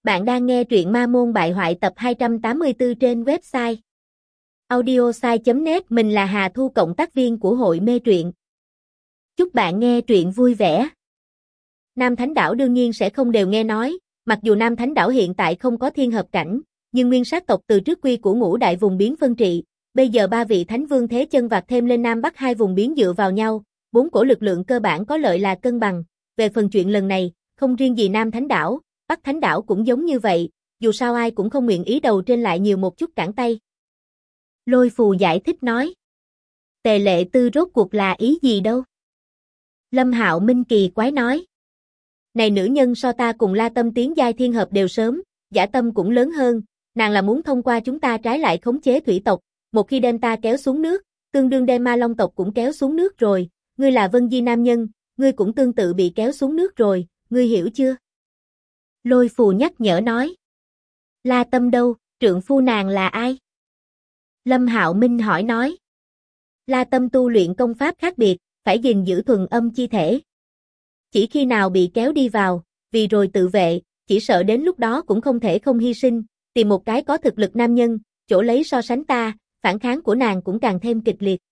Bạn đang nghe truyện Ma Môn Bại Hoại tập 284 trên website audiosai.net. Mình là Hà Thu, cộng tác viên của hội mê truyện. Chúc bạn nghe truyện vui vẻ. Nam Thánh Đảo đương nhiên sẽ không đều nghe nói, mặc dù Nam Thánh Đảo hiện tại không có thiên hợp cảnh, nhưng nguyên sát tộc từ trước quy của ngũ đại vùng biến phân trị, bây giờ ba vị thánh vương thế chân vạc thêm lên Nam Bắc hai vùng biến dựa vào nhau, bốn cổ lực lượng cơ bản có lợi là cân bằng. Về phần chuyện lần này, không riêng gì Nam Thánh Đảo, Bắc Thánh Đảo cũng giống như vậy, dù sao ai cũng không nguyện ý đầu trên lại nhiều một chút cản tay. Lôi Phù giải thích nói. Tề Lệ Tư rốt cuộc là ý gì đâu? Lâm Hạo Minh kỳ quái nói. Này nữ nhân so ta cùng La Tâm tiến giai thiên hợp đều sớm, dã tâm cũng lớn hơn, nàng là muốn thông qua chúng ta trái lại khống chế thủy tộc, một khi đem ta kéo xuống nước, tương đương đem Ma Long tộc cũng kéo xuống nước rồi, ngươi là Vân Di nam nhân, ngươi cũng tương tự bị kéo xuống nước rồi, ngươi hiểu chưa? Lôi Phù nhắc nhở nói. La Tâm đâu, trượng phu nàng là ai? Lâm Hạo Minh hỏi nói. La Tâm tu luyện công pháp khác biệt, phải gìn giữ thuần âm chi thể. Chỉ khi nào bị kéo đi vào, vì rồi tự vệ, chỉ sợ đến lúc đó cũng không thể không hy sinh, tìm một cái có thực lực nam nhân, chỗ lấy so sánh ta, phản kháng của nàng cũng càng thêm kịch liệt.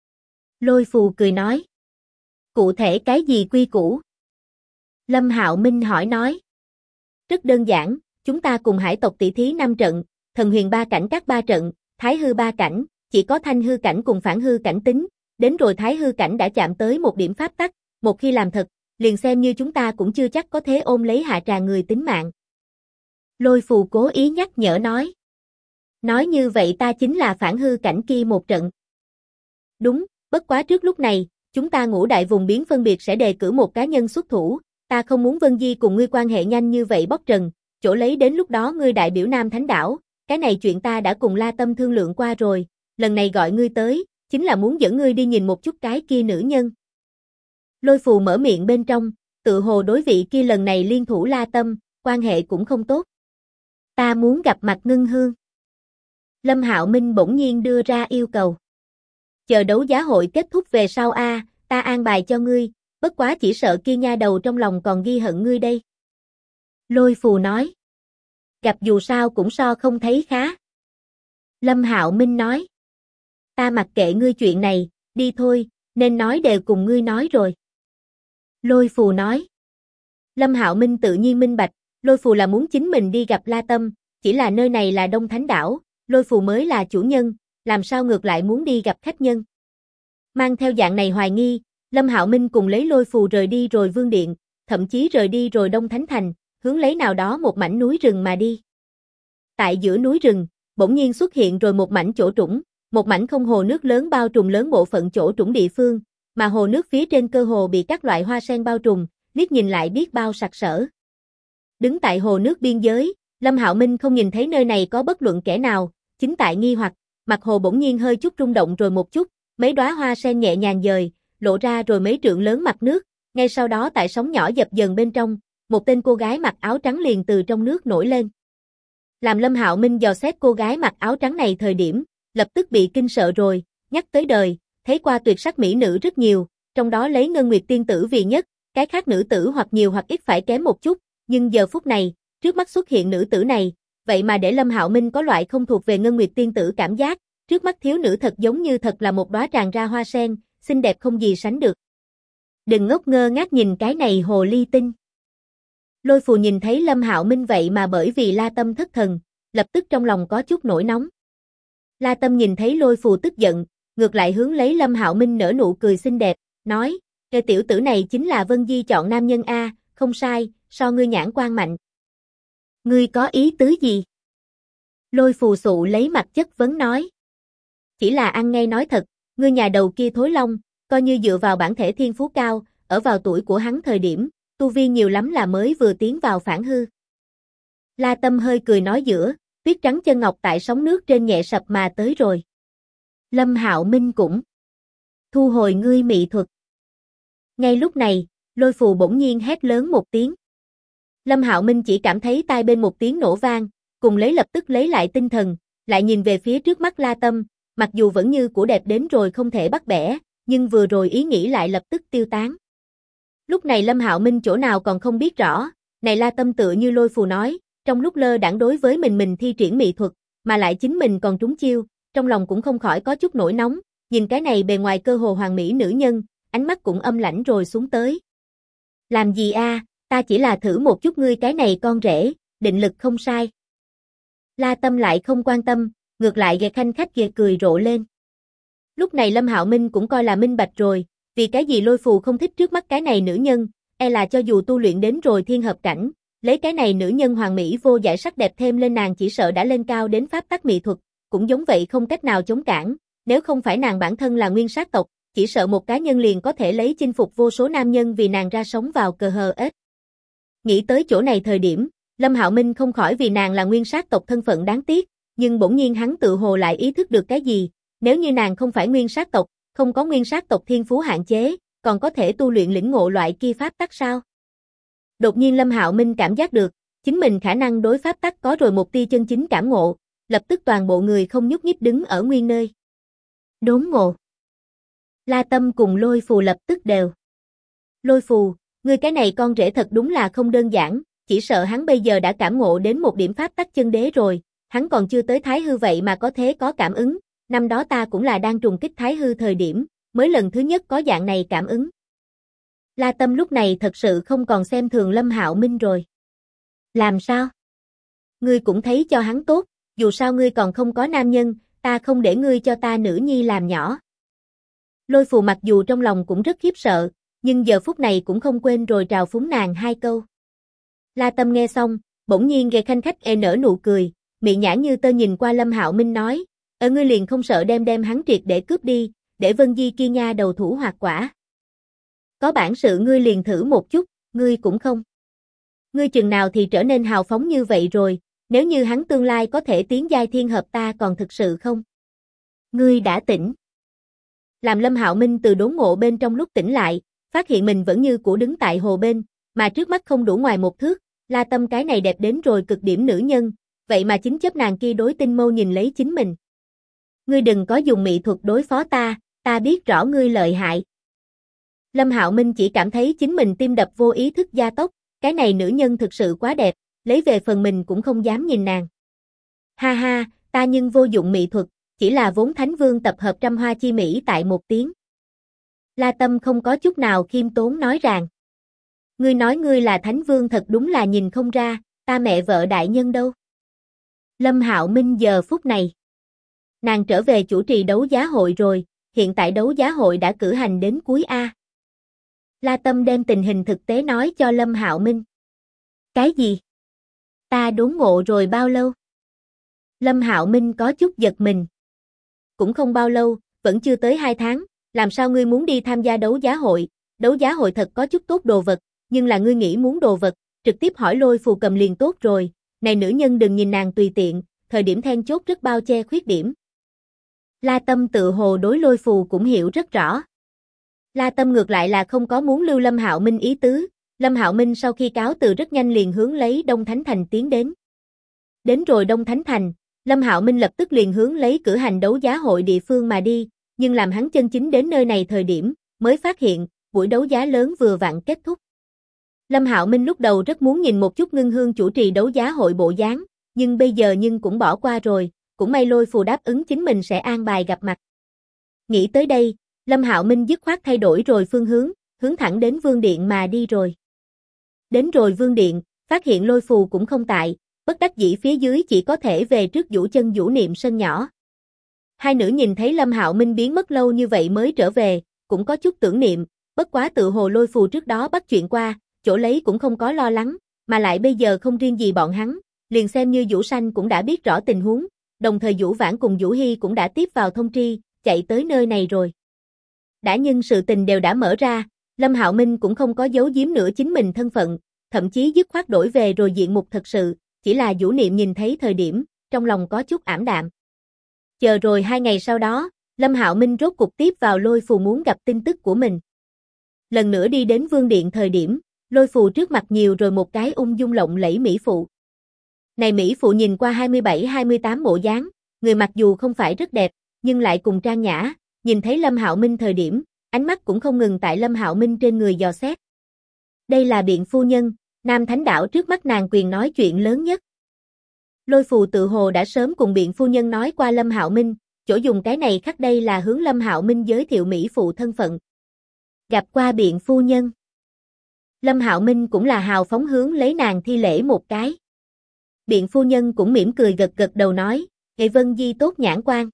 Lôi Phù cười nói. Cụ thể cái gì quy củ? Lâm Hạo Minh hỏi nói. Rất đơn giản, chúng ta cùng hải tộc tỷ thí 5 trận, thần huyền 3 cảnh các 3 trận, thái hư 3 cảnh, chỉ có thanh hư cảnh cùng phản hư cảnh tính, đến rồi thái hư cảnh đã chạm tới một điểm pháp tắc, một khi làm thật, liền xem như chúng ta cũng chưa chắc có thế ôm lấy hạ trà người tính mạng. Lôi Phù cố ý nhắc nhở nói. Nói như vậy ta chính là phản hư cảnh kia một trận. Đúng, bất quá trước lúc này, chúng ta ngũ đại vùng biến phân biệt sẽ đề cử một cá nhân xuất thủ, ta không muốn Vân Di cùng ngươi quan hệ nhanh như vậy bóc trần, chỗ lấy đến lúc đó ngươi đại biểu Nam Thánh Đảo, cái này chuyện ta đã cùng La Tâm thương lượng qua rồi, lần này gọi ngươi tới, chính là muốn dẫn ngươi đi nhìn một chút cái kia nữ nhân. Lôi Phù mở miệng bên trong, tự hồ đối vị kia lần này liên thủ La Tâm, quan hệ cũng không tốt. Ta muốn gặp mặt Ngân Hương. Lâm Hạo Minh bỗng nhiên đưa ra yêu cầu. Chờ đấu giá hội kết thúc về sau ta an bài cho ngươi, bất quá chỉ sợ kia nha đầu trong lòng còn ghi hận ngươi đây. Lôi Phù nói. Gặp dù sao cũng so không thấy khá. Lâm Hạo Minh nói. Ta mặc kệ ngươi chuyện này, đi thôi, nên nói đều cùng ngươi nói rồi. Lôi Phù nói. Lâm Hạo Minh tự nhiên minh bạch, Lôi Phù là muốn chính mình đi gặp La Tâm, chỉ là nơi này là Đông Thánh Đảo, Lôi Phù mới là chủ nhân, làm sao ngược lại muốn đi gặp khách nhân. Mang theo dạng này hoài nghi, Lâm Hạo Minh cùng lấy Lôi Phù rời đi rồi Vương Điện, thậm chí rời đi rồi Đông Thánh Thành, hướng lấy nào đó một mảnh núi rừng mà đi. Tại giữa núi rừng, bỗng nhiên xuất hiện rồi một mảnh chỗ trũng, một mảnh không hồ nước lớn bao trùm lớn bộ phận chỗ trũng địa phương, mà hồ nước phía trên cơ hồ bị các loại hoa sen bao trùm, liếc nhìn lại biết bao sặc sỡ. Đứng tại hồ nước biên giới, Lâm Hạo Minh không nhìn thấy nơi này có bất luận kẻ nào, chính tại nghi hoặc, mặt hồ bỗng nhiên hơi chút rung động rồi một chút, mấy đóa hoa sen nhẹ nhàng dời, lộ ra rồi mấy trượng lớn mặt nước, ngay sau đó tại sóng nhỏ dập dần bên trong, một tên cô gái mặc áo trắng liền từ trong nước nổi lên. Làm Lâm Hạo Minh dò xét cô gái mặc áo trắng này thời điểm, lập tức bị kinh sợ rồi, nhắc tới đời, thấy qua tuyệt sắc mỹ nữ rất nhiều, trong đó lấy Ngân Nguyệt tiên tử vì nhất, cái khác nữ tử hoặc nhiều hoặc ít phải kém một chút, nhưng giờ phút này, trước mắt xuất hiện nữ tử này, vậy mà để Lâm Hạo Minh có loại không thuộc về Ngân Nguyệt tiên tử cảm giác, trước mắt thiếu nữ thật giống như thật là một đóa tràn ra hoa sen, xinh đẹp không gì sánh được. Đừng ngốc ngơ ngác nhìn cái này hồ ly tinh. Lôi Phù nhìn thấy Lâm Hạo Minh vậy mà bởi vì La Tâm thất thần, lập tức trong lòng có chút nổi nóng. La Tâm nhìn thấy Lôi Phù tức giận, ngược lại hướng lấy Lâm Hạo Minh nở nụ cười xinh đẹp, nói, cái tiểu tử này chính là Vân Di chọn nam nhân không sai, so ngươi nhãn quan mạnh. Ngươi có ý tứ gì? Lôi Phù sụ lấy mặt chất vấn nói. Chỉ là ăn ngay nói thật, ngươi nhà đầu kia thối long, coi như dựa vào bản thể thiên phú cao, ở vào tuổi của hắn thời điểm, tu vi nhiều lắm là mới vừa tiến vào phản hư. La Tâm hơi cười nói giữa, tuyết trắng chân ngọc tại sóng nước trên nhẹ sập mà tới rồi. Lâm Hạo Minh cũng thu hồi ngươi mị thuật. Ngay lúc này, Lôi Phù bỗng nhiên hét lớn một tiếng. Lâm Hạo Minh chỉ cảm thấy tai bên một tiếng nổ vang, cùng lấy lập tức lấy lại tinh thần, lại nhìn về phía trước mắt La Tâm, mặc dù vẫn như của đẹp đến rồi không thể bắt bẻ, nhưng vừa rồi ý nghĩ lại lập tức tiêu tán. Lúc này Lâm Hạo Minh chỗ nào còn không biết rõ, này La Tâm tựa như Lôi Phù nói, trong lúc lơ đãng đối với mình thi triển mỹ thuật, mà lại chính mình còn trúng chiêu, trong lòng cũng không khỏi có chút nổi nóng, nhìn cái này bề ngoài cơ hồ hoàn mỹ nữ nhân, ánh mắt cũng âm lãnh rồi xuống tới. Làm gì a, ta chỉ là thử một chút ngươi cái này con rể, định lực không sai. La Tâm lại không quan tâm, ngược lại ghé khanh khách ghê cười rộ lên. Lúc này Lâm Hạo Minh cũng coi là minh bạch rồi, vì cái gì Lôi Phù không thích trước mắt cái này nữ nhân, e là cho dù tu luyện đến rồi thiên hợp cảnh, lấy cái này nữ nhân hoàn mỹ vô giải sắc đẹp thêm lên nàng chỉ sợ đã lên cao đến pháp tắc mỹ thuật, cũng giống vậy không cách nào chống cản, nếu không phải nàng bản thân là nguyên sát tộc, chỉ sợ một cá nhân liền có thể lấy chinh phục vô số nam nhân vì nàng ra sống vào cờ hờ ết. Nghĩ tới chỗ này thời điểm, Lâm Hạo Minh không khỏi vì nàng là nguyên sát tộc thân phận đáng tiếc, nhưng bỗng nhiên hắn tự hồ lại ý thức được cái gì, nếu như nàng không phải nguyên sát tộc, không có nguyên sát tộc thiên phú hạn chế, còn có thể tu luyện lĩnh ngộ loại kia pháp tắc sao? Đột nhiên Lâm Hạo Minh cảm giác được, chính mình khả năng đối pháp tắc có rồi một tia chân chính cảm ngộ, lập tức toàn bộ người không nhúc nhích đứng ở nguyên nơi. Đốn ngộ. La Tâm cùng Lôi Phù lập tức đều. Lôi Phù, ngươi cái này con rể thật đúng là không đơn giản, chỉ sợ hắn bây giờ đã cảm ngộ đến một điểm pháp tắc chân đế rồi, hắn còn chưa tới Thái Hư vậy mà có thế có cảm ứng, năm đó ta cũng là đang trùng kích Thái Hư thời điểm, mới lần thứ nhất có dạng này cảm ứng. La Tâm lúc này thật sự không còn xem thường Lâm Hạo Minh rồi. Làm sao? Ngươi cũng thấy cho hắn tốt, dù sao ngươi còn không có nam nhân, ta không để ngươi cho ta nữ nhi làm nhỏ. Lôi Phù mặc dù trong lòng cũng rất khiếp sợ, nhưng giờ phút này cũng không quên rồi trào phúng nàng hai câu. La Tâm nghe xong, bỗng nhiên ghé khanh khách nở nụ cười, miệng nhã như tơ nhìn qua Lâm Hạo Minh nói, ngươi liền không sợ đem hắn triệt để cướp đi, để Vân Di kia nha đầu thủ hoạt quả. Có bản sự ngươi liền thử một chút, ngươi cũng không. Ngươi chừng nào thì trở nên hào phóng như vậy rồi, nếu như hắn tương lai có thể tiến giai thiên hợp ta còn thực sự không? Ngươi đã tỉnh. Làm Lâm Hạo Minh từ đốn ngộ bên trong lúc tỉnh lại, phát hiện mình vẫn như cũ đứng tại hồ bên, mà trước mắt không đủ ngoài một thước, La Tâm cái này đẹp đến rồi cực điểm nữ nhân, vậy mà chính chấp nàng kia đối tinh mâu nhìn lấy chính mình. Ngươi đừng có dùng mỹ thuật đối phó ta biết rõ ngươi lợi hại. Lâm Hạo Minh chỉ cảm thấy chính mình tim đập vô ý thức gia tốc, cái này nữ nhân thực sự quá đẹp, lấy về phần mình cũng không dám nhìn nàng. Ha ha, ta nhưng vô dụng mỹ thuật, chỉ là vốn Thánh Vương tập hợp trăm hoa chi mỹ tại một tiếng. La Tâm không có chút nào khiêm tốn nói rằng. Ngươi nói ngươi là Thánh Vương thật đúng là nhìn không ra, ta mẹ vợ đại nhân đâu. Lâm Hạo Minh giờ phút này. Nàng trở về chủ trì đấu giá hội rồi, hiện tại đấu giá hội đã cử hành đến cuối A. La Tâm đem tình hình thực tế nói cho Lâm Hạo Minh. Cái gì? Ta đốn ngộ rồi bao lâu? Lâm Hạo Minh có chút giật mình. Cũng không bao lâu, vẫn chưa tới 2 tháng, làm sao ngươi muốn đi tham gia đấu giá hội? Đấu giá hội thật có chút tốt đồ vật, nhưng là ngươi nghĩ muốn đồ vật, trực tiếp hỏi Lôi Phù cầm liền tốt rồi, này nữ nhân đừng nhìn nàng tùy tiện, thời điểm then chốt rất bao che khuyết điểm. La Tâm tự hồ đối Lôi Phù cũng hiểu rất rõ. La Tâm ngược lại là không có muốn lưu Lâm Hạo Minh ý tứ, Lâm Hạo Minh sau khi cáo từ rất nhanh liền hướng lấy Đông Thánh Thành tiến đến. Đến rồi Đông Thánh Thành, Lâm Hạo Minh lập tức liền hướng lấy cử hành đấu giá hội địa phương mà đi, nhưng làm hắn chân chính đến nơi này thời điểm, mới phát hiện, buổi đấu giá lớn vừa vặn kết thúc. Lâm Hạo Minh lúc đầu rất muốn nhìn một chút Ngưng Hương chủ trì đấu giá hội bộ dáng, nhưng bây giờ cũng bỏ qua rồi, cũng may Lôi Phù đáp ứng chính mình sẽ an bài gặp mặt. Nghĩ tới đây, Lâm Hạo Minh dứt khoát thay đổi rồi phương hướng, hướng thẳng đến Vương Điện mà đi rồi. Đến rồi Vương Điện, phát hiện Lôi Phù cũng không tại, bất đắc dĩ phía dưới chỉ có thể về trước Vũ Chân Vũ Niệm sân nhỏ. Hai nữ nhìn thấy Lâm Hạo Minh biến mất lâu như vậy mới trở về, cũng có chút tưởng niệm, bất quá tự hồ Lôi Phù trước đó bắt chuyện qua, chỗ lấy cũng không có lo lắng, mà lại bây giờ không riêng gì bọn hắn, liền xem như Vũ Sanh cũng đã biết rõ tình huống, đồng thời Vũ Vãn cùng Vũ Hy cũng đã tiếp vào thông tri, chạy tới nơi này rồi. Đã nhưng sự tình đều đã mở ra, Lâm Hạo Minh cũng không có giấu giếm nữa chính mình thân phận, thậm chí dứt khoát đổi về rồi diện mục thật sự, chỉ là Vũ Niệm nhìn thấy thời điểm, trong lòng có chút ảm đạm. Chờ rồi 2 ngày sau đó, Lâm Hạo Minh rốt cục tiếp vào Lôi Phù muốn gặp tin tức của mình. Lần nữa đi đến Vương Điện thời điểm, Lôi Phù trước mặt nhiều rồi một cái ung dung lộng lẫy mỹ phụ. Này mỹ phụ nhìn qua 27-28 bộ dáng, người mặc dù không phải rất đẹp, nhưng lại cùng trang nhã, nhìn thấy Lâm Hạo Minh thời điểm, ánh mắt cũng không ngừng tại Lâm Hạo Minh trên người dò xét. Đây là biện phu nhân, Nam Thánh Đảo trước mắt nàng quyền nói chuyện lớn nhất. Lôi Phù tự hồ đã sớm cùng biện phu nhân nói qua Lâm Hạo Minh, chỗ dùng cái này khắc đây là hướng Lâm Hạo Minh giới thiệu mỹ phụ thân phận. Gặp qua biện phu nhân. Lâm Hạo Minh cũng là hào phóng hướng lấy nàng thi lễ một cái. Biện phu nhân cũng mỉm cười gật gật đầu nói, Nghệ Vân Di tốt nhãn quan.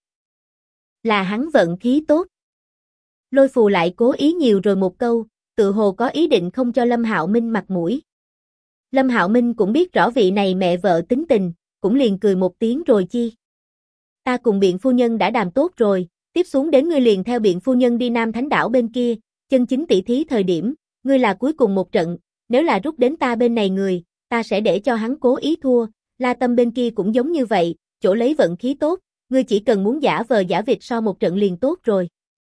Là hắn vận khí tốt. Lôi Phù lại cố ý nhiều rồi một câu, tự hồ có ý định không cho Lâm Hạo Minh mặt mũi. Lâm Hạo Minh cũng biết rõ vị này mẹ vợ tính tình, cũng liền cười một tiếng rồi chi. Ta cùng biện phu nhân đã đàm tốt rồi, tiếp xuống đến ngươi liền theo biện phu nhân đi Nam Thánh Đảo bên kia, chân chính tỷ thí thời điểm, ngươi là cuối cùng một trận, nếu là rút đến ta bên này người, ta sẽ để cho hắn cố ý thua, La Tâm bên kia cũng giống như vậy, chỗ lấy vận khí tốt, ngươi chỉ cần muốn giả vờ giả vịt so một trận liền tốt rồi.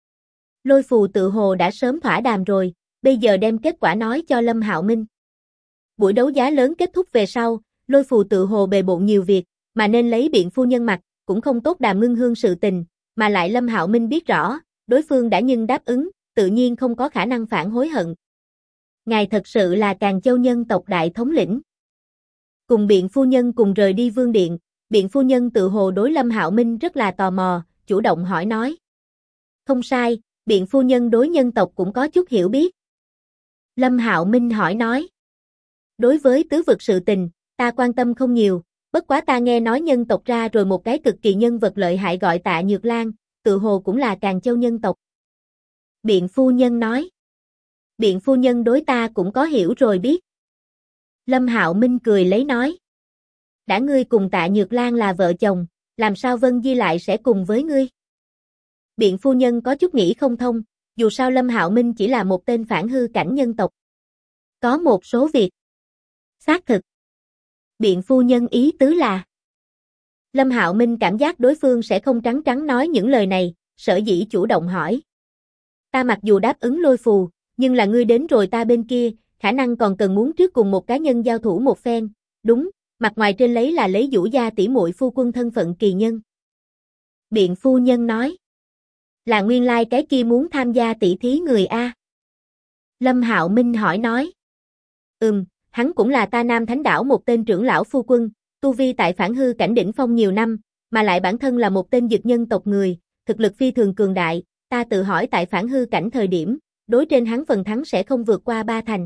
Lôi Phù tự hồ đã sớm thỏa đàm rồi, bây giờ đem kết quả nói cho Lâm Hạo Minh. Buổi đấu giá lớn kết thúc về sau, Lôi Phù tự hồ bề bộn nhiều việc, mà nên lấy biện phu nhân mặt, cũng không tốt đàm ngưng hương sự tình, mà lại Lâm Hạo Minh biết rõ, đối phương đã nhưng đáp ứng, tự nhiên không có khả năng phản hối hận. Ngài thật sự là Càn Châu nhân tộc đại thống lĩnh. Cùng biện phu nhân cùng rời đi vương điện, biện phu nhân tự hồ đối Lâm Hạo Minh rất là tò mò, chủ động hỏi nói. Không sai, biện phu nhân đối nhân tộc cũng có chút hiểu biết. Lâm Hạo Minh hỏi nói. Đối với tứ vực sự tình, ta quan tâm không nhiều, bất quá ta nghe nói nhân tộc ra rồi một cái cực kỳ nhân vật lợi hại gọi Tạ Nhược Lan, tự hồ cũng là Càn Châu nhân tộc. Biện phu nhân nói. Biện phu nhân đối ta cũng có hiểu rồi biết. Lâm Hạo Minh cười lấy nói. Đã ngươi cùng Tạ Nhược Lan là vợ chồng, làm sao Vân Di lại sẽ cùng với ngươi? Biện phu nhân có chút nghĩ không thông, dù sao Lâm Hạo Minh chỉ là một tên phản hư cảnh nhân tộc. Có một số việc. Xác thực. Biện phu nhân ý tứ là. Lâm Hạo Minh cảm giác đối phương sẽ không trắng trắng nói những lời này, sở dĩ chủ động hỏi. Ta mặc dù đáp ứng Lôi Phù, nhưng là ngươi đến rồi ta bên kia, khả năng còn cần muốn trước cùng một cá nhân giao thủ một phen, đúng, mặt ngoài trên lấy là lấy Vũ gia tỷ muội phu quân thân phận kỳ nhân. Biện phu nhân nói. Là nguyên lai cái kia muốn tham gia tỷ thí người A. Lâm Hạo Minh hỏi nói. Hắn cũng là ta Nam Thánh Đảo một tên trưởng lão phu quân, tu vi tại phản hư cảnh đỉnh phong nhiều năm, mà lại bản thân là một tên dực nhân tộc người, thực lực phi thường cường đại, ta tự hỏi tại phản hư cảnh thời điểm, đối trên hắn phần thắng sẽ không vượt qua 3 thành.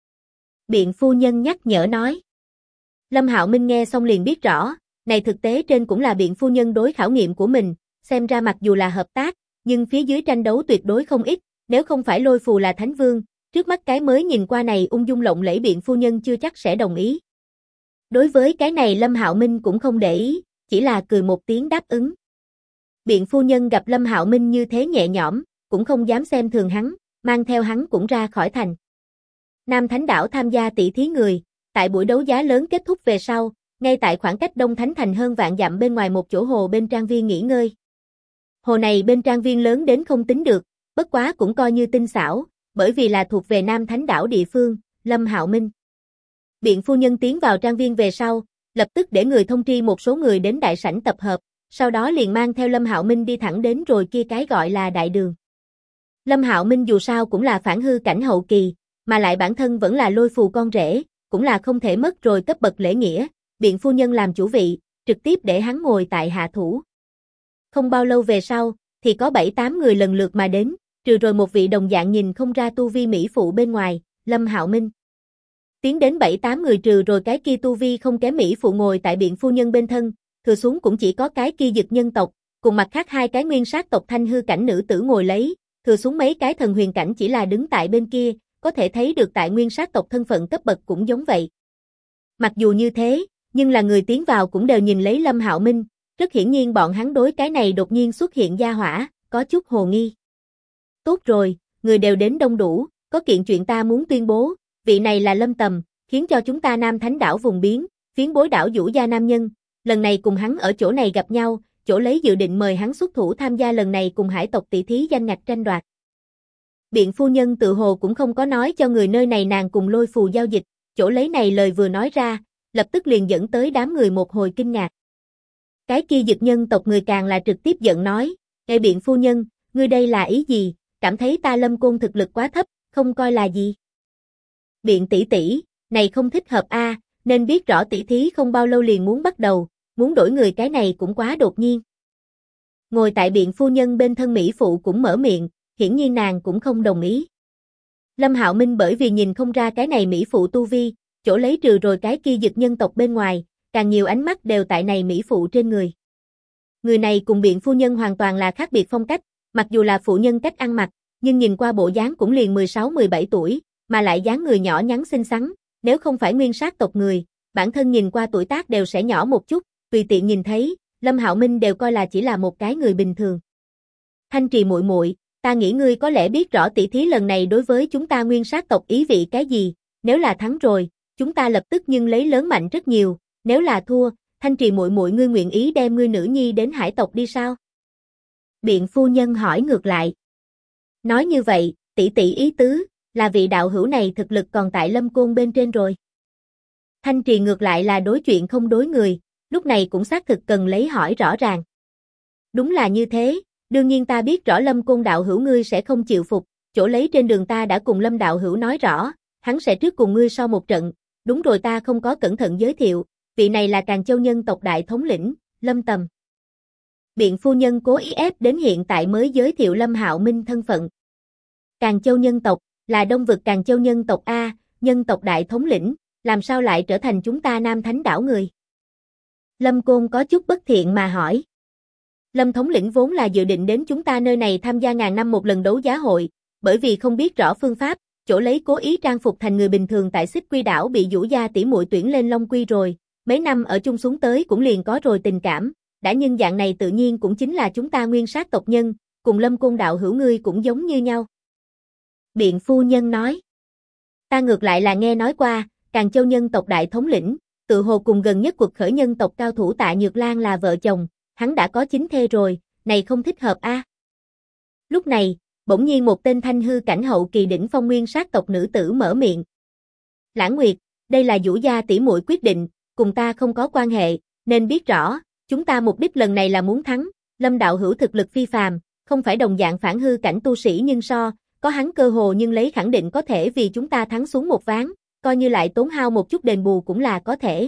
Biện phu nhân nhắc nhở nói. Lâm Hạo Minh nghe xong liền biết rõ, này thực tế trên cũng là biện phu nhân đối khảo nghiệm của mình, xem ra mặc dù là hợp tác, nhưng phía dưới tranh đấu tuyệt đối không ít, nếu không phải Lôi Phù là Thánh Vương, trước mắt cái mới nhìn qua này ung dung lộng lẫy biện phu nhân chưa chắc sẽ đồng ý. Đối với cái này Lâm Hạo Minh cũng không để ý, chỉ là cười một tiếng đáp ứng. Biện phu nhân gặp Lâm Hạo Minh như thế nhẹ nhõm, cũng không dám xem thường hắn, mang theo hắn cũng ra khỏi thành. Nam Thánh Đảo tham gia tỷ thí người, tại buổi đấu giá lớn kết thúc về sau, ngay tại khoảng cách Đông Thánh Thành hơn vạn dặm bên ngoài một chỗ hồ bên trang viên nghỉ ngơi. Hồ này bên trang viên lớn đến không tính được, bất quá cũng coi như tinh xảo, bởi vì là thuộc về Nam Thánh Đảo địa phương, Lâm Hạo Minh. Biện phu nhân tiến vào trang viên về sau, lập tức để người thông tri một số người đến đại sảnh tập hợp, sau đó liền mang theo Lâm Hạo Minh đi thẳng đến rồi kia cái gọi là đại đường. Lâm Hạo Minh dù sao cũng là phản hư cảnh hậu kỳ, mà lại bản thân vẫn là Lôi Phù con rể, cũng là không thể mất rồi cấp bậc lễ nghĩa, biện phu nhân làm chủ vị, trực tiếp để hắn ngồi tại hạ thủ. Không bao lâu về sau, thì có 7-8 người lần lượt mà đến, trừ rồi một vị đồng dạng nhìn không ra tu vi mỹ phụ bên ngoài, Lâm Hạo Minh. Tiến đến 7-8 người trừ rồi cái kia tu vi không kém mỹ phụ ngồi tại biện phu nhân bên thân, thừa xuống cũng chỉ có cái kia dực nhân tộc, cùng mặt khác hai cái nguyên sát tộc thanh hư cảnh nữ tử ngồi lấy, thừa xuống mấy cái thần huyền cảnh chỉ là đứng tại bên kia, có thể thấy được tại nguyên sát tộc thân phận cấp bậc cũng giống vậy. Mặc dù như thế, nhưng là người tiến vào cũng đều nhìn lấy Lâm Hạo Minh, rất hiển nhiên bọn hắn đối cái này đột nhiên xuất hiện gia hỏa, có chút hồ nghi. Tốt rồi, người đều đến đông đủ, có kiện chuyện ta muốn tuyên bố, vị này là Lâm Tầm, khiến cho chúng ta Nam Thánh Đảo vùng biến, phiến bối đảo Vũ gia nam nhân, lần này cùng hắn ở chỗ này gặp nhau, chỗ lấy dự định mời hắn xuất thủ tham gia lần này cùng hải tộc tỷ thí danh ngạch tranh đoạt. Biện phu nhân tự hồ cũng không có nói cho người nơi này nàng cùng Lôi Phù giao dịch, chỗ lấy này lời vừa nói ra, lập tức liền dẫn tới đám người một hồi kinh ngạc. Cái kia dực nhân tộc người càng là trực tiếp giận nói, "Ê biện phu nhân, ngươi đây là ý gì, cảm thấy ta Lâm Côn thực lực quá thấp, không coi là gì?" Biện tỷ tỷ, này không thích hợp a, nên biết rõ tỷ thí không bao lâu liền muốn bắt đầu, muốn đổi người cái này cũng quá đột nhiên. Ngồi tại biện phu nhân bên thân mỹ phụ cũng mở miệng, hiển nhiên nàng cũng không đồng ý. Lâm Hạo Minh bởi vì nhìn không ra cái này mỹ phụ tu vi, chỗ lấy trừ rồi cái kia dực nhân tộc bên ngoài, càng nhiều ánh mắt đều tại này mỹ phụ trên người. Người này cùng biện phu nhân hoàn toàn là khác biệt phong cách, mặc dù là phụ nhân cách ăn mặc, nhưng nhìn qua bộ dáng cũng liền 16-17 tuổi, mà lại dáng người nhỏ nhắn xinh xắn, nếu không phải nguyên sát tộc người, bản thân nhìn qua tuổi tác đều sẽ nhỏ một chút, tùy tiện nhìn thấy, Lâm Hạo Minh đều coi là chỉ là một cái người bình thường. Thanh Trì muội muội, ta nghĩ ngươi có lẽ biết rõ tỷ thí lần này đối với chúng ta nguyên sát tộc ý vị cái gì, nếu là thắng rồi, chúng ta lập tức nhưng lấy lớn mạnh rất nhiều, nếu là thua, Thanh Trì muội muội ngươi nguyện ý đem ngươi nữ nhi đến hải tộc đi sao? Biện phu nhân hỏi ngược lại. Nói như vậy, tỷ tỷ ý tứ, là vị đạo hữu này thực lực còn tại Lâm Côn bên trên rồi. Thanh Trì ngược lại là đối chuyện không đối người, lúc này cũng xác thực cần lấy hỏi rõ ràng. Đúng là như thế, đương nhiên ta biết rõ Lâm Côn đạo hữu ngươi sẽ không chịu phục, chỗ lấy trên đường ta đã cùng Lâm đạo hữu nói rõ, hắn sẽ trước cùng ngươi so một trận, đúng rồi ta không có cẩn thận giới thiệu, vị này là Càn Châu nhân tộc đại thống lĩnh, Lâm Tầm. Biện phu nhân cố ý ép đến hiện tại mới giới thiệu Lâm Hạo Minh thân phận. Càn Châu nhân tộc, là đông vực Càn Châu nhân tộc A, nhân tộc đại thống lĩnh, làm sao lại trở thành chúng ta Nam Thánh đảo người? Lâm Côn có chút bất thiện mà hỏi. Lâm thống lĩnh vốn là dự định đến chúng ta nơi này tham gia ngàn năm một lần đấu giá hội, bởi vì không biết rõ phương pháp, chỗ lấy cố ý trang phục thành người bình thường tại Xích Quy đảo bị Vũ gia tỷ muội tuyển lên Long Quy rồi, mấy năm ở chung xuống tới cũng liền có rồi tình cảm, đã nhưng dạng này tự nhiên cũng chính là chúng ta nguyên sát tộc nhân, cùng Lâm Côn đạo hữu ngươi cũng giống như nhau. Biện phu nhân nói. Ta ngược lại là nghe nói qua, Càn Châu nhân tộc đại thống lĩnh, tự hồ cùng gần nhất cuộc khởi nhân tộc cao thủ Tạ Nhược Lan là vợ chồng, hắn đã có chính thê rồi, này không thích hợp a. Lúc này, bỗng nhiên một tên thanh hư cảnh hậu kỳ đỉnh phong nguyên sát tộc nữ tử mở miệng. Lãng Nguyệt, đây là Vũ gia tỷ muội quyết định, cùng ta không có quan hệ, nên biết rõ, chúng ta mục đích lần này là muốn thắng, Lâm đạo hữu thực lực phi phàm, không phải đồng dạng phản hư cảnh tu sĩ nhưng có hắn cơ hồ nhưng lấy khẳng định có thể vì chúng ta thắng xuống một ván, coi như lại tốn hao một chút đền bù cũng là có thể.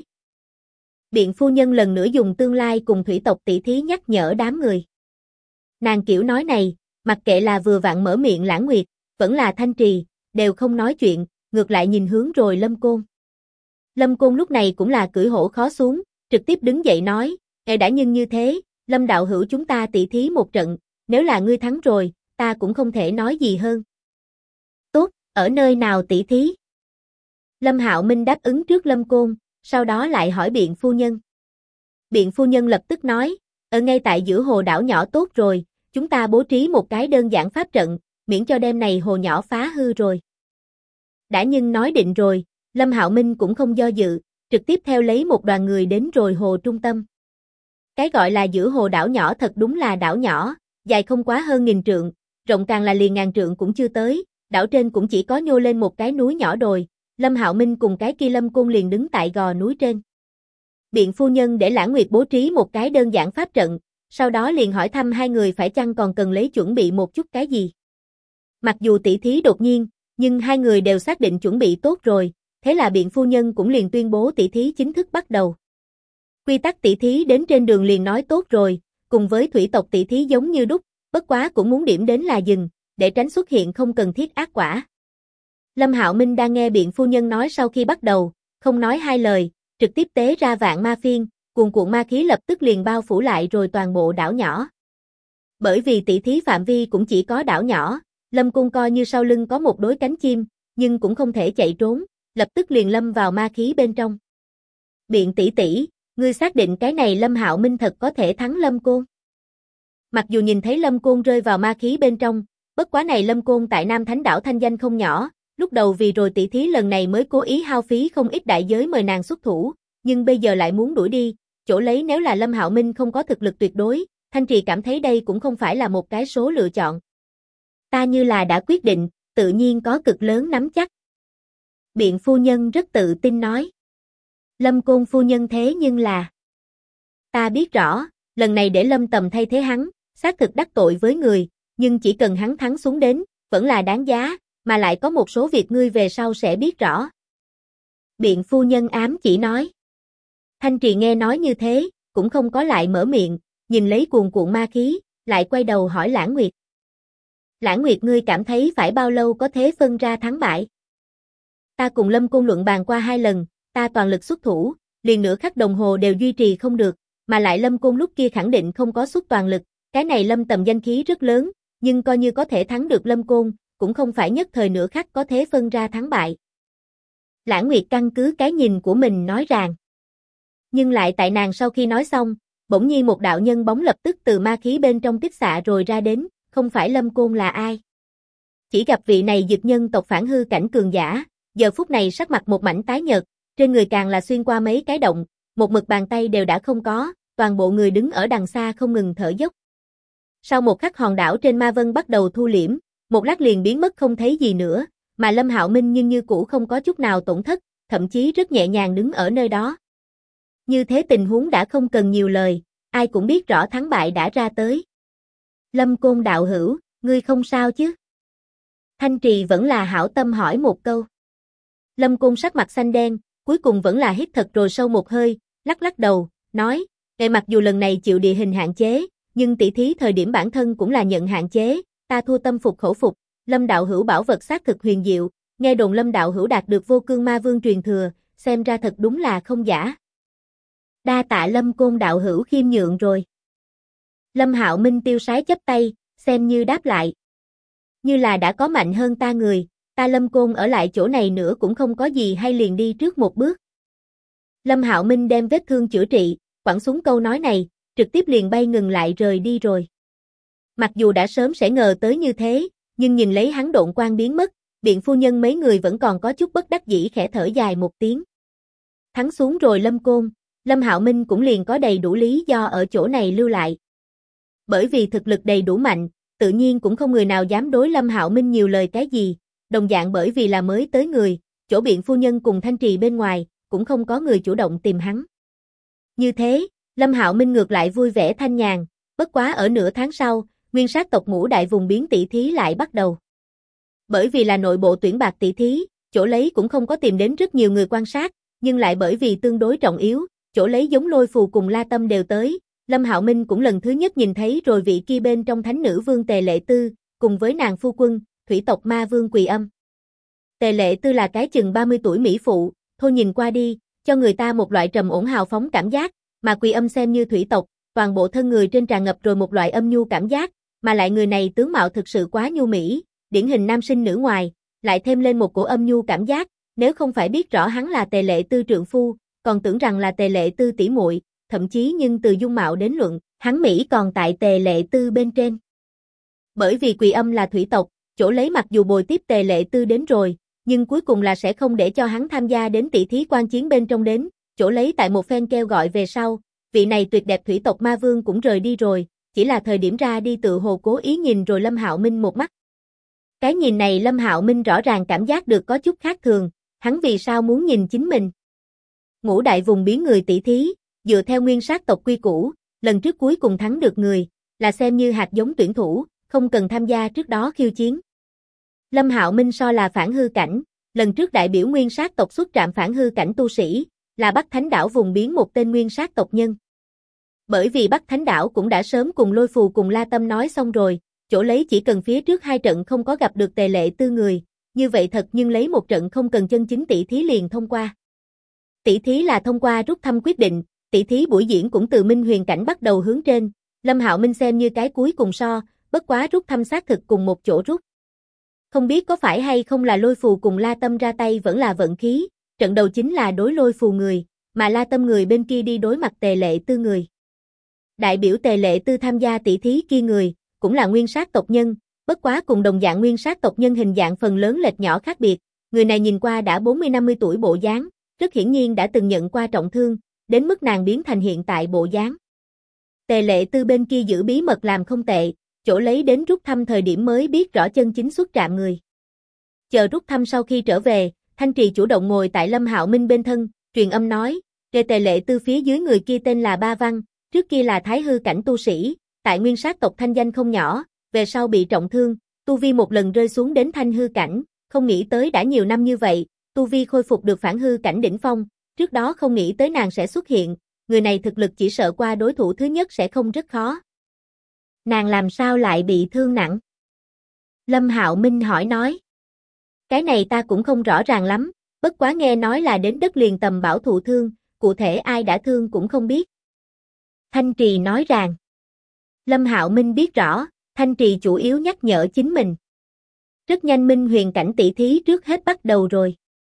Biện phu nhân lần nữa dùng tương lai cùng thủy tộc tỷ thí nhắc nhở đám người. Nàng kiểu nói này, mặc kệ là vừa vặn mở miệng Lãng Nguyệt, vẫn là Thanh Trì, đều không nói chuyện, ngược lại nhìn hướng rồi Lâm Côn. Lâm Côn lúc này cũng là cưỡi hổ khó xuống, trực tiếp đứng dậy nói, đã nhưng như thế, Lâm đạo hữu chúng ta tỷ thí một trận, nếu là ngươi thắng rồi, ta cũng không thể nói gì hơn. Tốt, ở nơi nào tỷ thí? Lâm Hạo Minh đáp ứng trước Lâm Côn, sau đó lại hỏi Biện phu nhân. Biện phu nhân lập tức nói, ở ngay tại giữa hồ đảo nhỏ tốt rồi, chúng ta bố trí một cái đơn giản pháp trận, miễn cho đêm này hồ nhỏ phá hư rồi. Đã nhưng nói định rồi, Lâm Hạo Minh cũng không do dự, trực tiếp theo lấy một đoàn người đến rồi hồ trung tâm. Cái gọi là giữa hồ đảo nhỏ thật đúng là đảo nhỏ, dài không quá hơn 1000 trượng, rộng càng là liền ngàn trượng cũng chưa tới, đảo trên cũng chỉ có nhô lên một cái núi nhỏ đồi, Lâm Hạo Minh cùng cái kia Lâm Côn liền đứng tại gò núi trên. Biện phu nhân để Lãng Nguyệt bố trí một cái đơn giản pháp trận, sau đó liền hỏi thăm hai người phải chăng còn cần lấy chuẩn bị một chút cái gì. Mặc dù tỷ thí đột nhiên, nhưng hai người đều xác định chuẩn bị tốt rồi, thế là Biện phu nhân cũng liền tuyên bố tỷ thí chính thức bắt đầu. Quy tắc tỷ thí đến trên đường liền nói tốt rồi, cùng với thủy tộc tỷ thí giống như đúc, bất quá cũng muốn điểm đến là dừng, để tránh xuất hiện không cần thiết ác quả. Lâm Hạo Minh đang nghe Biện phu nhân nói sau khi bắt đầu, không nói hai lời, trực tiếp tế ra vạn ma phiên, cuồn cuộn ma khí lập tức liền bao phủ lại rồi toàn bộ đảo nhỏ. Bởi vì tỷ thí phạm vi cũng chỉ có đảo nhỏ, Lâm Côn coi như sau lưng có một đối cánh chim, nhưng cũng không thể chạy trốn, lập tức liền lâm vào ma khí bên trong. Biện tỷ tỷ, ngươi xác định cái này Lâm Hạo Minh thật có thể thắng Lâm Côn? Mặc dù nhìn thấy Lâm Côn rơi vào ma khí bên trong, bất quá này Lâm Côn tại Nam Thánh đảo thanh danh không nhỏ, lúc đầu vì rồi tỷ thí lần này mới cố ý hao phí không ít đại giới mời nàng xuất thủ, nhưng bây giờ lại muốn đuổi đi, chỗ lấy nếu là Lâm Hạo Minh không có thực lực tuyệt đối, Thanh Trì cảm thấy đây cũng không phải là một cái số lựa chọn. Ta như là đã quyết định, tự nhiên có cực lớn nắm chắc. Biện phu nhân rất tự tin nói. Lâm Côn phu nhân thế nhưng là. Ta biết rõ, lần này để Lâm Tầm thay thế hắn, xác thực đắc tội với người, nhưng chỉ cần hắn thắng xuống đến, vẫn là đáng giá, mà lại có một số việc ngươi về sau sẽ biết rõ. Biện phu nhân ám chỉ nói. Thanh Trì nghe nói như thế, cũng không có lại mở miệng, nhìn lấy cuồn cuộn ma khí, lại quay đầu hỏi Lãng Nguyệt. Lãng Nguyệt, ngươi cảm thấy phải bao lâu có thể phân ra thắng bại? Ta cùng Lâm Côn luận bàn qua 2 lần, ta toàn lực xuất thủ, liền nửa khắc đồng hồ đều duy trì không được, mà lại Lâm Côn lúc kia khẳng định không có xuất toàn lực, cái này Lâm Tầm danh khí rất lớn, nhưng coi như có thể thắng được Lâm Côn, cũng không phải nhất thời nửa khắc có thể phân ra thắng bại. Lãng Nguyệt căn cứ cái nhìn của mình nói rằng. Nhưng lại tại nàng sau khi nói xong, bỗng nhiên một đạo nhân bóng lập tức từ ma khí bên trong kích xạ rồi ra đến, không phải Lâm Côn là ai. Chỉ gặp vị này dực nhân tộc phản hư cảnh cường giả, giờ phút này sắc mặt một mảnh tái nhợt, trên người càng là xuyên qua mấy cái động, một mực bàn tay đều đã không có, toàn bộ người đứng ở đằng xa không ngừng thở dốc. Sau một khắc hòn đảo trên ma vân bắt đầu thu liễm, một lát liền biến mất không thấy gì nữa, mà Lâm Hạo Minh nhưng như cũ không có chút nào tổn thất, thậm chí rất nhẹ nhàng đứng ở nơi đó. Như thế tình huống đã không cần nhiều lời, ai cũng biết rõ thắng bại đã ra tới. Lâm Côn đạo hữu, ngươi không sao chứ? Thanh Trì vẫn là hảo tâm hỏi một câu. Lâm Côn sắc mặt xanh đen, cuối cùng vẫn là hít thật rồi sâu một hơi, lắc lắc đầu, nói, mặc dù lần này chịu địa hình hạn chế, nhưng tỷ thí thời điểm bản thân cũng là nhận hạn chế, ta thua tâm phục khẩu phục, Lâm đạo hữu bảo vật xác thực huyền diệu, nghe đồn Lâm đạo hữu đạt được vô cương ma vương truyền thừa, xem ra thật đúng là không giả. Đa tạ Lâm Côn đạo hữu khiêm nhượng rồi. Lâm Hạo Minh tiêu sái chắp tay, xem như đáp lại. Như là đã có mạnh hơn ta người, ta Lâm Côn ở lại chỗ này nữa cũng không có gì hay liền đi trước một bước. Lâm Hạo Minh đem vết thương chữa trị, quẳng xuống câu nói này, trực tiếp liền bay ngừng lại rời đi rồi. Mặc dù đã sớm sẽ ngờ tới như thế, nhưng nhìn lấy hắn độn quang biến mất, Biện phu nhân mấy người vẫn còn có chút bất đắc dĩ khẽ thở dài một tiếng. Thắng xuống rồi Lâm Côn, Lâm Hạo Minh cũng liền có đầy đủ lý do ở chỗ này lưu lại. Bởi vì thực lực đầy đủ mạnh, tự nhiên cũng không người nào dám đối Lâm Hạo Minh nhiều lời cái gì, đồng dạng bởi vì là mới tới người, chỗ Biện phu nhân cùng Thanh Trì bên ngoài, cũng không có người chủ động tìm hắn. Như thế, Lâm Hạo Minh ngược lại vui vẻ thanh nhàn, bất quá ở nửa tháng sau, nguyên sát tộc ngũ đại vùng biến tỷ thí lại bắt đầu. Bởi vì là nội bộ tuyển bạc tỷ thí, chỗ lấy cũng không có tìm đến rất nhiều người quan sát, nhưng lại bởi vì tương đối trọng yếu, chỗ lấy giống Lôi Phù cùng La Tâm đều tới, Lâm Hạo Minh cũng lần thứ nhất nhìn thấy rồi vị kia bên trong thánh nữ vương Tề Lệ Tư, cùng với nàng phu quân, thủy tộc ma vương Quỳ Âm. Tề Lệ Tư là cái chừng 30 tuổi mỹ phụ, thôi nhìn qua đi, cho người ta một loại trầm ổn hào phóng cảm giác, mà Quỳ Âm xem như thủy tộc, toàn bộ thân người trên tràn ngập rồi một loại âm nhu cảm giác, mà lại người này tướng mạo thực sự quá nhu mỹ, điển hình nam sinh nữ ngoài, lại thêm lên một cổ âm nhu cảm giác, nếu không phải biết rõ hắn là Tề Lệ Tư trượng phu, còn tưởng rằng là Tề Lệ Tư tỷ muội, thậm chí nhưng từ dung mạo đến luận, hắn mỹ còn tại Tề Lệ Tư bên trên. Bởi vì Quỳ Âm là thủy tộc, chỗ lấy mặc dù bồi tiếp Tề Lệ Tư đến rồi, nhưng cuối cùng là sẽ không để cho hắn tham gia đến tỷ thí quan chiến bên trong đến, chỗ lấy tại một phen kêu gọi về sau, vị này tuyệt đẹp thủy tộc ma vương cũng rời đi rồi, chỉ là thời điểm ra đi tự hồ cố ý nhìn rồi Lâm Hạo Minh một mắt. Cái nhìn này Lâm Hạo Minh rõ ràng cảm giác được có chút khác thường, hắn vì sao muốn nhìn chính mình. Ngũ đại vùng biến người tỷ thí, dựa theo nguyên sát tộc quy củ, lần trước cuối cùng thắng được người, là xem như hạt giống tuyển thủ, không cần tham gia trước đó khiêu chiến. Lâm Hạo Minh so là phản hư cảnh, lần trước đại biểu nguyên sát tộc xuất trạm phản hư cảnh tu sĩ, là Bắc Thánh Đảo vùng biến một tên nguyên sát tộc nhân. Bởi vì Bắc Thánh Đảo cũng đã sớm cùng Lôi Phù cùng La Tâm nói xong rồi, chỗ lấy chỉ cần phía trước 2 trận không có gặp được Tề Lệ Tư người, như vậy thật nhưng lấy một trận không cần chân chính tỷ thí liền thông qua. Tỷ thí là thông qua rút thăm quyết định, tỷ thí buổi diễn cũng từ Minh Huyền cảnh bắt đầu hướng trên, Lâm Hạo Minh xem như cái cuối cùng so, bất quá rút thăm xác thực cùng một chỗ rút. Không biết có phải hay không là Lôi Phù cùng La Tâm ra tay vẫn là vận khí, trận đầu chính là đối Lôi Phù người, mà La Tâm người bên kia đi đối mặt Tề Lệ Tư người. Đại biểu Tề Lệ Tư tham gia tỷ thí kia người, cũng là nguyên sát tộc nhân, bất quá cùng đồng dạng nguyên sát tộc nhân hình dạng phần lớn lệch nhỏ khác biệt, người này nhìn qua đã 40-50 tuổi bộ dáng, rất hiển nhiên đã từng nhận qua trọng thương, đến mức nàng biến thành hiện tại bộ dáng. Tề Lệ Tư bên kia giữ bí mật làm không tệ, chỗ lấy đến rút thăm thời điểm mới biết rõ chân chính xuất trạm người. Chờ rút thăm sau khi trở về, Thanh Trì chủ động ngồi tại Lâm Hạo Minh bên thân, truyền âm nói, Tề Lệ Tư phía dưới người kia tên là Ba Văn, trước kia là thái hư cảnh tu sĩ, tại nguyên sát tộc thanh danh không nhỏ, về sau bị trọng thương, tu vi một lần rơi xuống đến thanh hư cảnh, không nghĩ tới đã nhiều năm như vậy, tu vi khôi phục được phản hư cảnh đỉnh phong, trước đó không nghĩ tới nàng sẽ xuất hiện, người này thực lực chỉ sợ qua đối thủ thứ nhất sẽ không rất khó. Nàng làm sao lại bị thương nặng? Lâm Hạo Minh hỏi nói. Cái này ta cũng không rõ ràng lắm, bất quá nghe nói là đến đất liền tầm bảo thụ thương, cụ thể ai đã thương cũng không biết. Thanh Trì nói rằng. Lâm Hạo Minh biết rõ, Thanh Trì chủ yếu nhắc nhở chính mình. Rất nhanh Minh huyền cảnh tỷ thí trước hết bắt đầu rồi.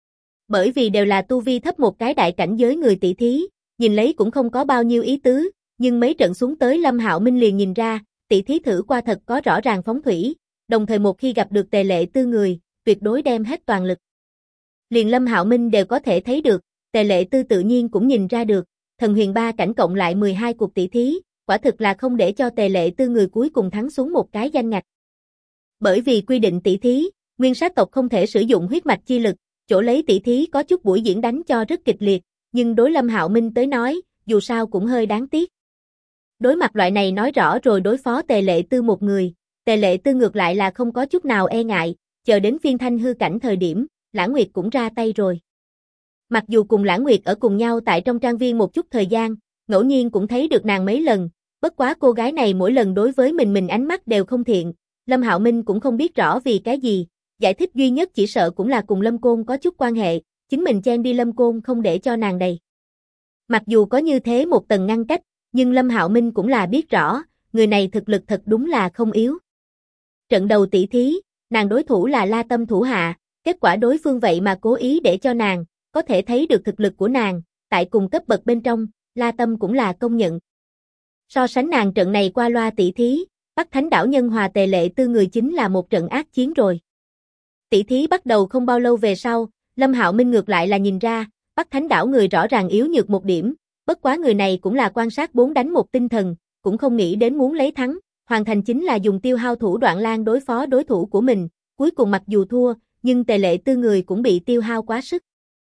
Bởi vì đều là tu vi thấp một cái đại cảnh giới người tỷ thí, nhìn lấy cũng không có bao nhiêu ý tứ, nhưng mấy trận xuống tới Lâm Hạo Minh liền nhìn ra, tỷ thí thử qua thật có rõ ràng phóng thủy, đồng thời một khi gặp được Tề Lệ Tư người, tuyệt đối đem hết toàn lực. Liền Lâm Hạo Minh đều có thể thấy được, Tề Lệ Tư tự nhiên cũng nhìn ra được, thần huyền 3 cảnh cộng lại 12 cuộc tỷ thí, quả thực là không để cho Tề Lệ Tư người cuối cùng thắng xuống một cái danh ngạch. Bởi vì quy định tỷ thí, nguyên sát tộc không thể sử dụng huyết mạch chi lực, chỗ lấy tỷ thí có chút buổi diễn đánh cho rất kịch liệt, nhưng đối Lâm Hạo Minh tới nói, dù sao cũng hơi đáng tiếc. Đối mặt loại này nói rõ rồi đối phó Tề Lệ Tư một người, Tề Lệ Tư ngược lại là không có chút nào e ngại, chờ đến phiên Thanh hư cảnh thời điểm, Lãng Nguyệt cũng ra tay rồi. Mặc dù cùng Lãng Nguyệt ở cùng nhau tại trong trang viên một chút thời gian, ngẫu nhiên cũng thấy được nàng mấy lần, bất quá cô gái này mỗi lần đối với mình ánh mắt đều không thiện, Lâm Hạo Minh cũng không biết rõ vì cái gì, giải thích duy nhất chỉ sợ cũng là cùng Lâm Côn có chút quan hệ, chính mình chen đi Lâm Côn không để cho nàng đầy. Mặc dù có như thế một tầng ngăn cách, nhưng Lâm Hạo Minh cũng là biết rõ, người này thực lực thật đúng là không yếu. Trận đầu tỷ thí, nàng đối thủ là La Tâm thủ hạ, kết quả đối phương vậy mà cố ý để cho nàng, có thể thấy được thực lực của nàng, tại cùng cấp bậc bên trong, La Tâm cũng là công nhận. So sánh nàng trận này qua loa tỷ thí, Bắc Thánh Đảo Nhân hòa Tề Lệ Tư người chính là một trận ác chiến rồi. Tỷ thí bắt đầu không bao lâu về sau, Lâm Hạo Minh ngược lại là nhìn ra, Bắc Thánh Đảo người rõ ràng yếu nhược một điểm, bất quá người này cũng là quan sát 4 đánh một tinh thần, cũng không nghĩ đến muốn lấy thắng, hoàn thành chính là dùng tiêu hao thủ đoạn lan đối phó đối thủ của mình, cuối cùng mặc dù thua, nhưng Tề Lệ Tư người cũng bị tiêu hao quá sức.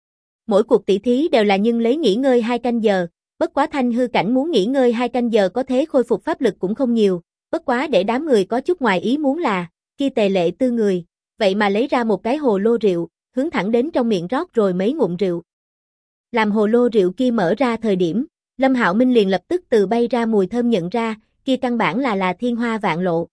Mỗi cuộc tỷ thí đều là nhưng lấy nghỉ ngơi 2 canh giờ, bất quá Thanh hư cảnh muốn nghỉ ngơi 2 canh giờ có thế khôi phục pháp lực cũng không nhiều, bất quá để đám người có chút ngoài ý muốn là, khi Tề Lệ Tư người, vậy mà lấy ra một cái hồ lô rượu, hướng thẳng đến trong miệng rót rồi mấy ngụm rượu. Làm hồ lô rượu kia mở ra thời điểm, Lâm Hạo Minh liền lập tức từ bay ra mùi thơm nhận ra, kia căn bản là thiên hoa vạn lộ.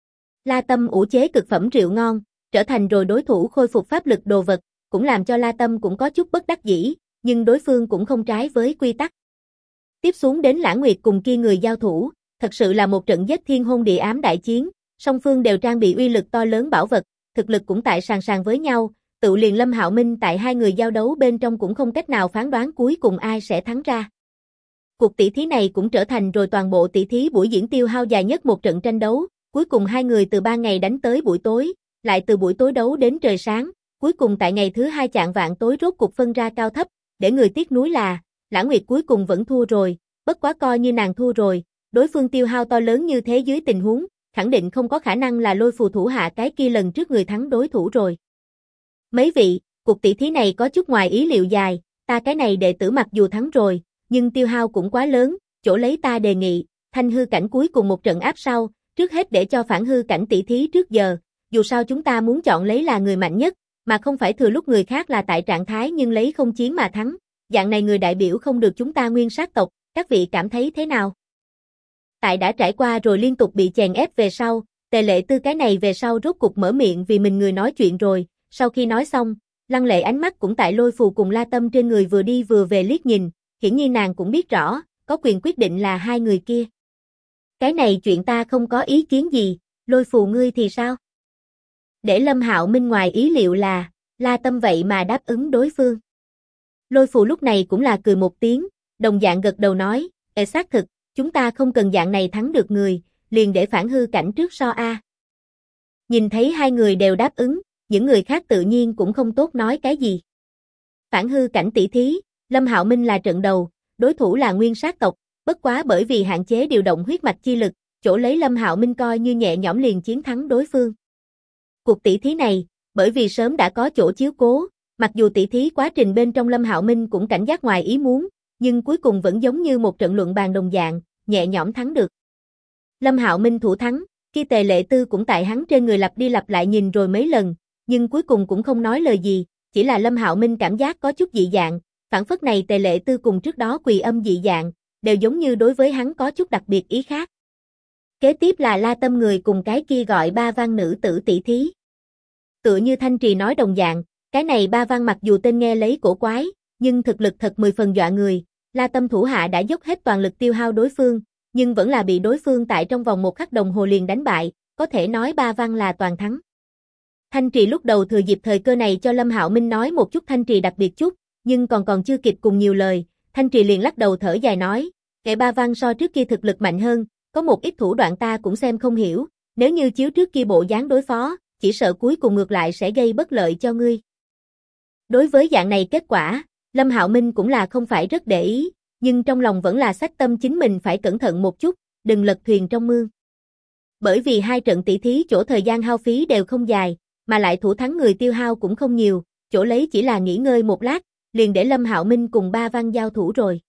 La Tâm ủ chế cực phẩm rượu ngon, trở thành rồi đối thủ khôi phục pháp lực đồ vật, cũng làm cho La Tâm cũng có chút bất đắc dĩ, nhưng đối phương cũng không trái với quy tắc. Tiếp xuống đến Lãng Nguyệt cùng kia người giao thủ, thật sự là một trận giết thiên hôn địa ám đại chiến, song phương đều trang bị uy lực to lớn bảo vật, thực lực cũng tại sàn sàn với nhau, tự liền Lâm Hạo Minh tại hai người giao đấu bên trong cũng không cách nào phán đoán cuối cùng ai sẽ thắng ra. Cuộc tỷ thí này cũng trở thành rồi toàn bộ tỷ thí buổi diễn tiêu hao dài nhất một trận tranh đấu, cuối cùng hai người từ 3 ngày đánh tới buổi tối, lại từ buổi tối đấu đến trời sáng, cuối cùng tại ngày thứ 2 chạng vạng tối rốt cục phân ra cao thấp, để người tiếc nuối là, Lãng Nguyệt cuối cùng vẫn thua rồi, bất quá coi như nàng thua rồi, đối phương tiêu hao to lớn như thế dưới tình huống, khẳng định không có khả năng là Lôi Phù thủ hạ cái kia lần trước người thắng đối thủ rồi. Mấy vị, cuộc tỷ thí này có chút ngoài ý liệu dài, ta cái này đệ tử mặc dù thắng rồi, nhưng tiêu hao cũng quá lớn, chỗ lấy ta đề nghị, Thanh hư cảnh cuối cùng một trận áp sau, trước hết để cho phản hư cảnh tỷ thí trước giờ, dù sao chúng ta muốn chọn lấy là người mạnh nhất, mà không phải thừa lúc người khác là tại trạng thái nhưng lấy không chiến mà thắng, dạng này người đại biểu không được chúng ta nguyên sát tộc, các vị cảm thấy thế nào? Tại đã trải qua rồi liên tục bị chèn ép về sau, Tề Lệ Tư cái này về sau rốt cục mở miệng vì mình người nói chuyện rồi, sau khi nói xong, Lăng Lệ ánh mắt cũng tại Lôi Phù cùng La Tâm trên người vừa đi vừa về liếc nhìn, hiển nhiên nàng cũng biết rõ, có quyền quyết định là hai người kia. Cái này chuyện ta không có ý kiến gì, Lôi Phù ngươi thì sao? Để Lâm Hạo Minh ngoài ý liệu là, La Tâm vậy mà đáp ứng đối phương. Lôi Phù lúc này cũng là cười một tiếng, đồng dạng gật đầu nói, xác thực, chúng ta không cần dạng này thắng được người, liền để phản hư cảnh trước so a. Nhìn thấy hai người đều đáp ứng, những người khác tự nhiên cũng không tốt nói cái gì. Phản hư cảnh tỷ thí, Lâm Hạo Minh là trận đầu, đối thủ là nguyên sát tộc, bất quá bởi vì hạn chế điều động huyết mạch chi lực, chỗ lấy Lâm Hạo Minh coi như nhẹ nhõm liền chiến thắng đối phương. Cuộc tỷ thí này, bởi vì sớm đã có chỗ chiếu cố, mặc dù tỷ thí quá trình bên trong Lâm Hạo Minh cũng cảnh giác ngoài ý muốn, nhưng cuối cùng vẫn giống như một trận luận bàn đồng dạng, nhẹ nhõm thắng được. Lâm Hạo Minh thủ thắng, khi Tề Lệ Tư cũng tại hắn trên người lặp đi lặp lại nhìn rồi mấy lần, nhưng cuối cùng cũng không nói lời gì, chỉ là Lâm Hạo Minh cảm giác có chút dị dạng, phản phất này Tề Lệ Tư cùng trước đó Quỳ Âm dị dạng, đều giống như đối với hắn có chút đặc biệt ý khác. Kế tiếp là La Tâm người cùng cái kia gọi Ba Văn nữ tử tỷ thí. Tựa như Thanh Trì nói đồng dạng, cái này Ba Văn mặc dù tên nghe lấy cổ quái, nhưng thực lực thật 10 phần dọa người, La Tâm thủ hạ đã dốc hết toàn lực tiêu hao đối phương, nhưng vẫn là bị đối phương tại trong vòng 1 khắc đồng hồ liền đánh bại, có thể nói Ba Văn là toàn thắng. Thanh Trì lúc đầu thừa dịp thời cơ này cho Lâm Hạo Minh nói một chút Thanh Trì đặc biệt chút, nhưng còn chưa kịp cùng nhiều lời, Thanh Trì liền lắc đầu thở dài nói, kẻ Ba Văn so trước kia thực lực mạnh hơn, có một ít thủ đoạn ta cũng xem không hiểu, nếu như chiếu trước kia bộ dáng đối phó, chỉ sợ cuối cùng ngược lại sẽ gây bất lợi cho ngươi. Đối với dạng này kết quả, Lâm Hạo Minh cũng là không phải rất để ý, nhưng trong lòng vẫn là xách tâm chính mình phải cẩn thận một chút, đừng lật thuyền trong mương. Bởi vì 2 trận tỷ thí chỗ thời gian hao phí đều không dài, mà lại thủ thắng người tiêu hao cũng không nhiều, chỗ lấy chỉ là nghỉ ngơi một lát, liền để Lâm Hạo Minh cùng Ba Văn giao thủ rồi.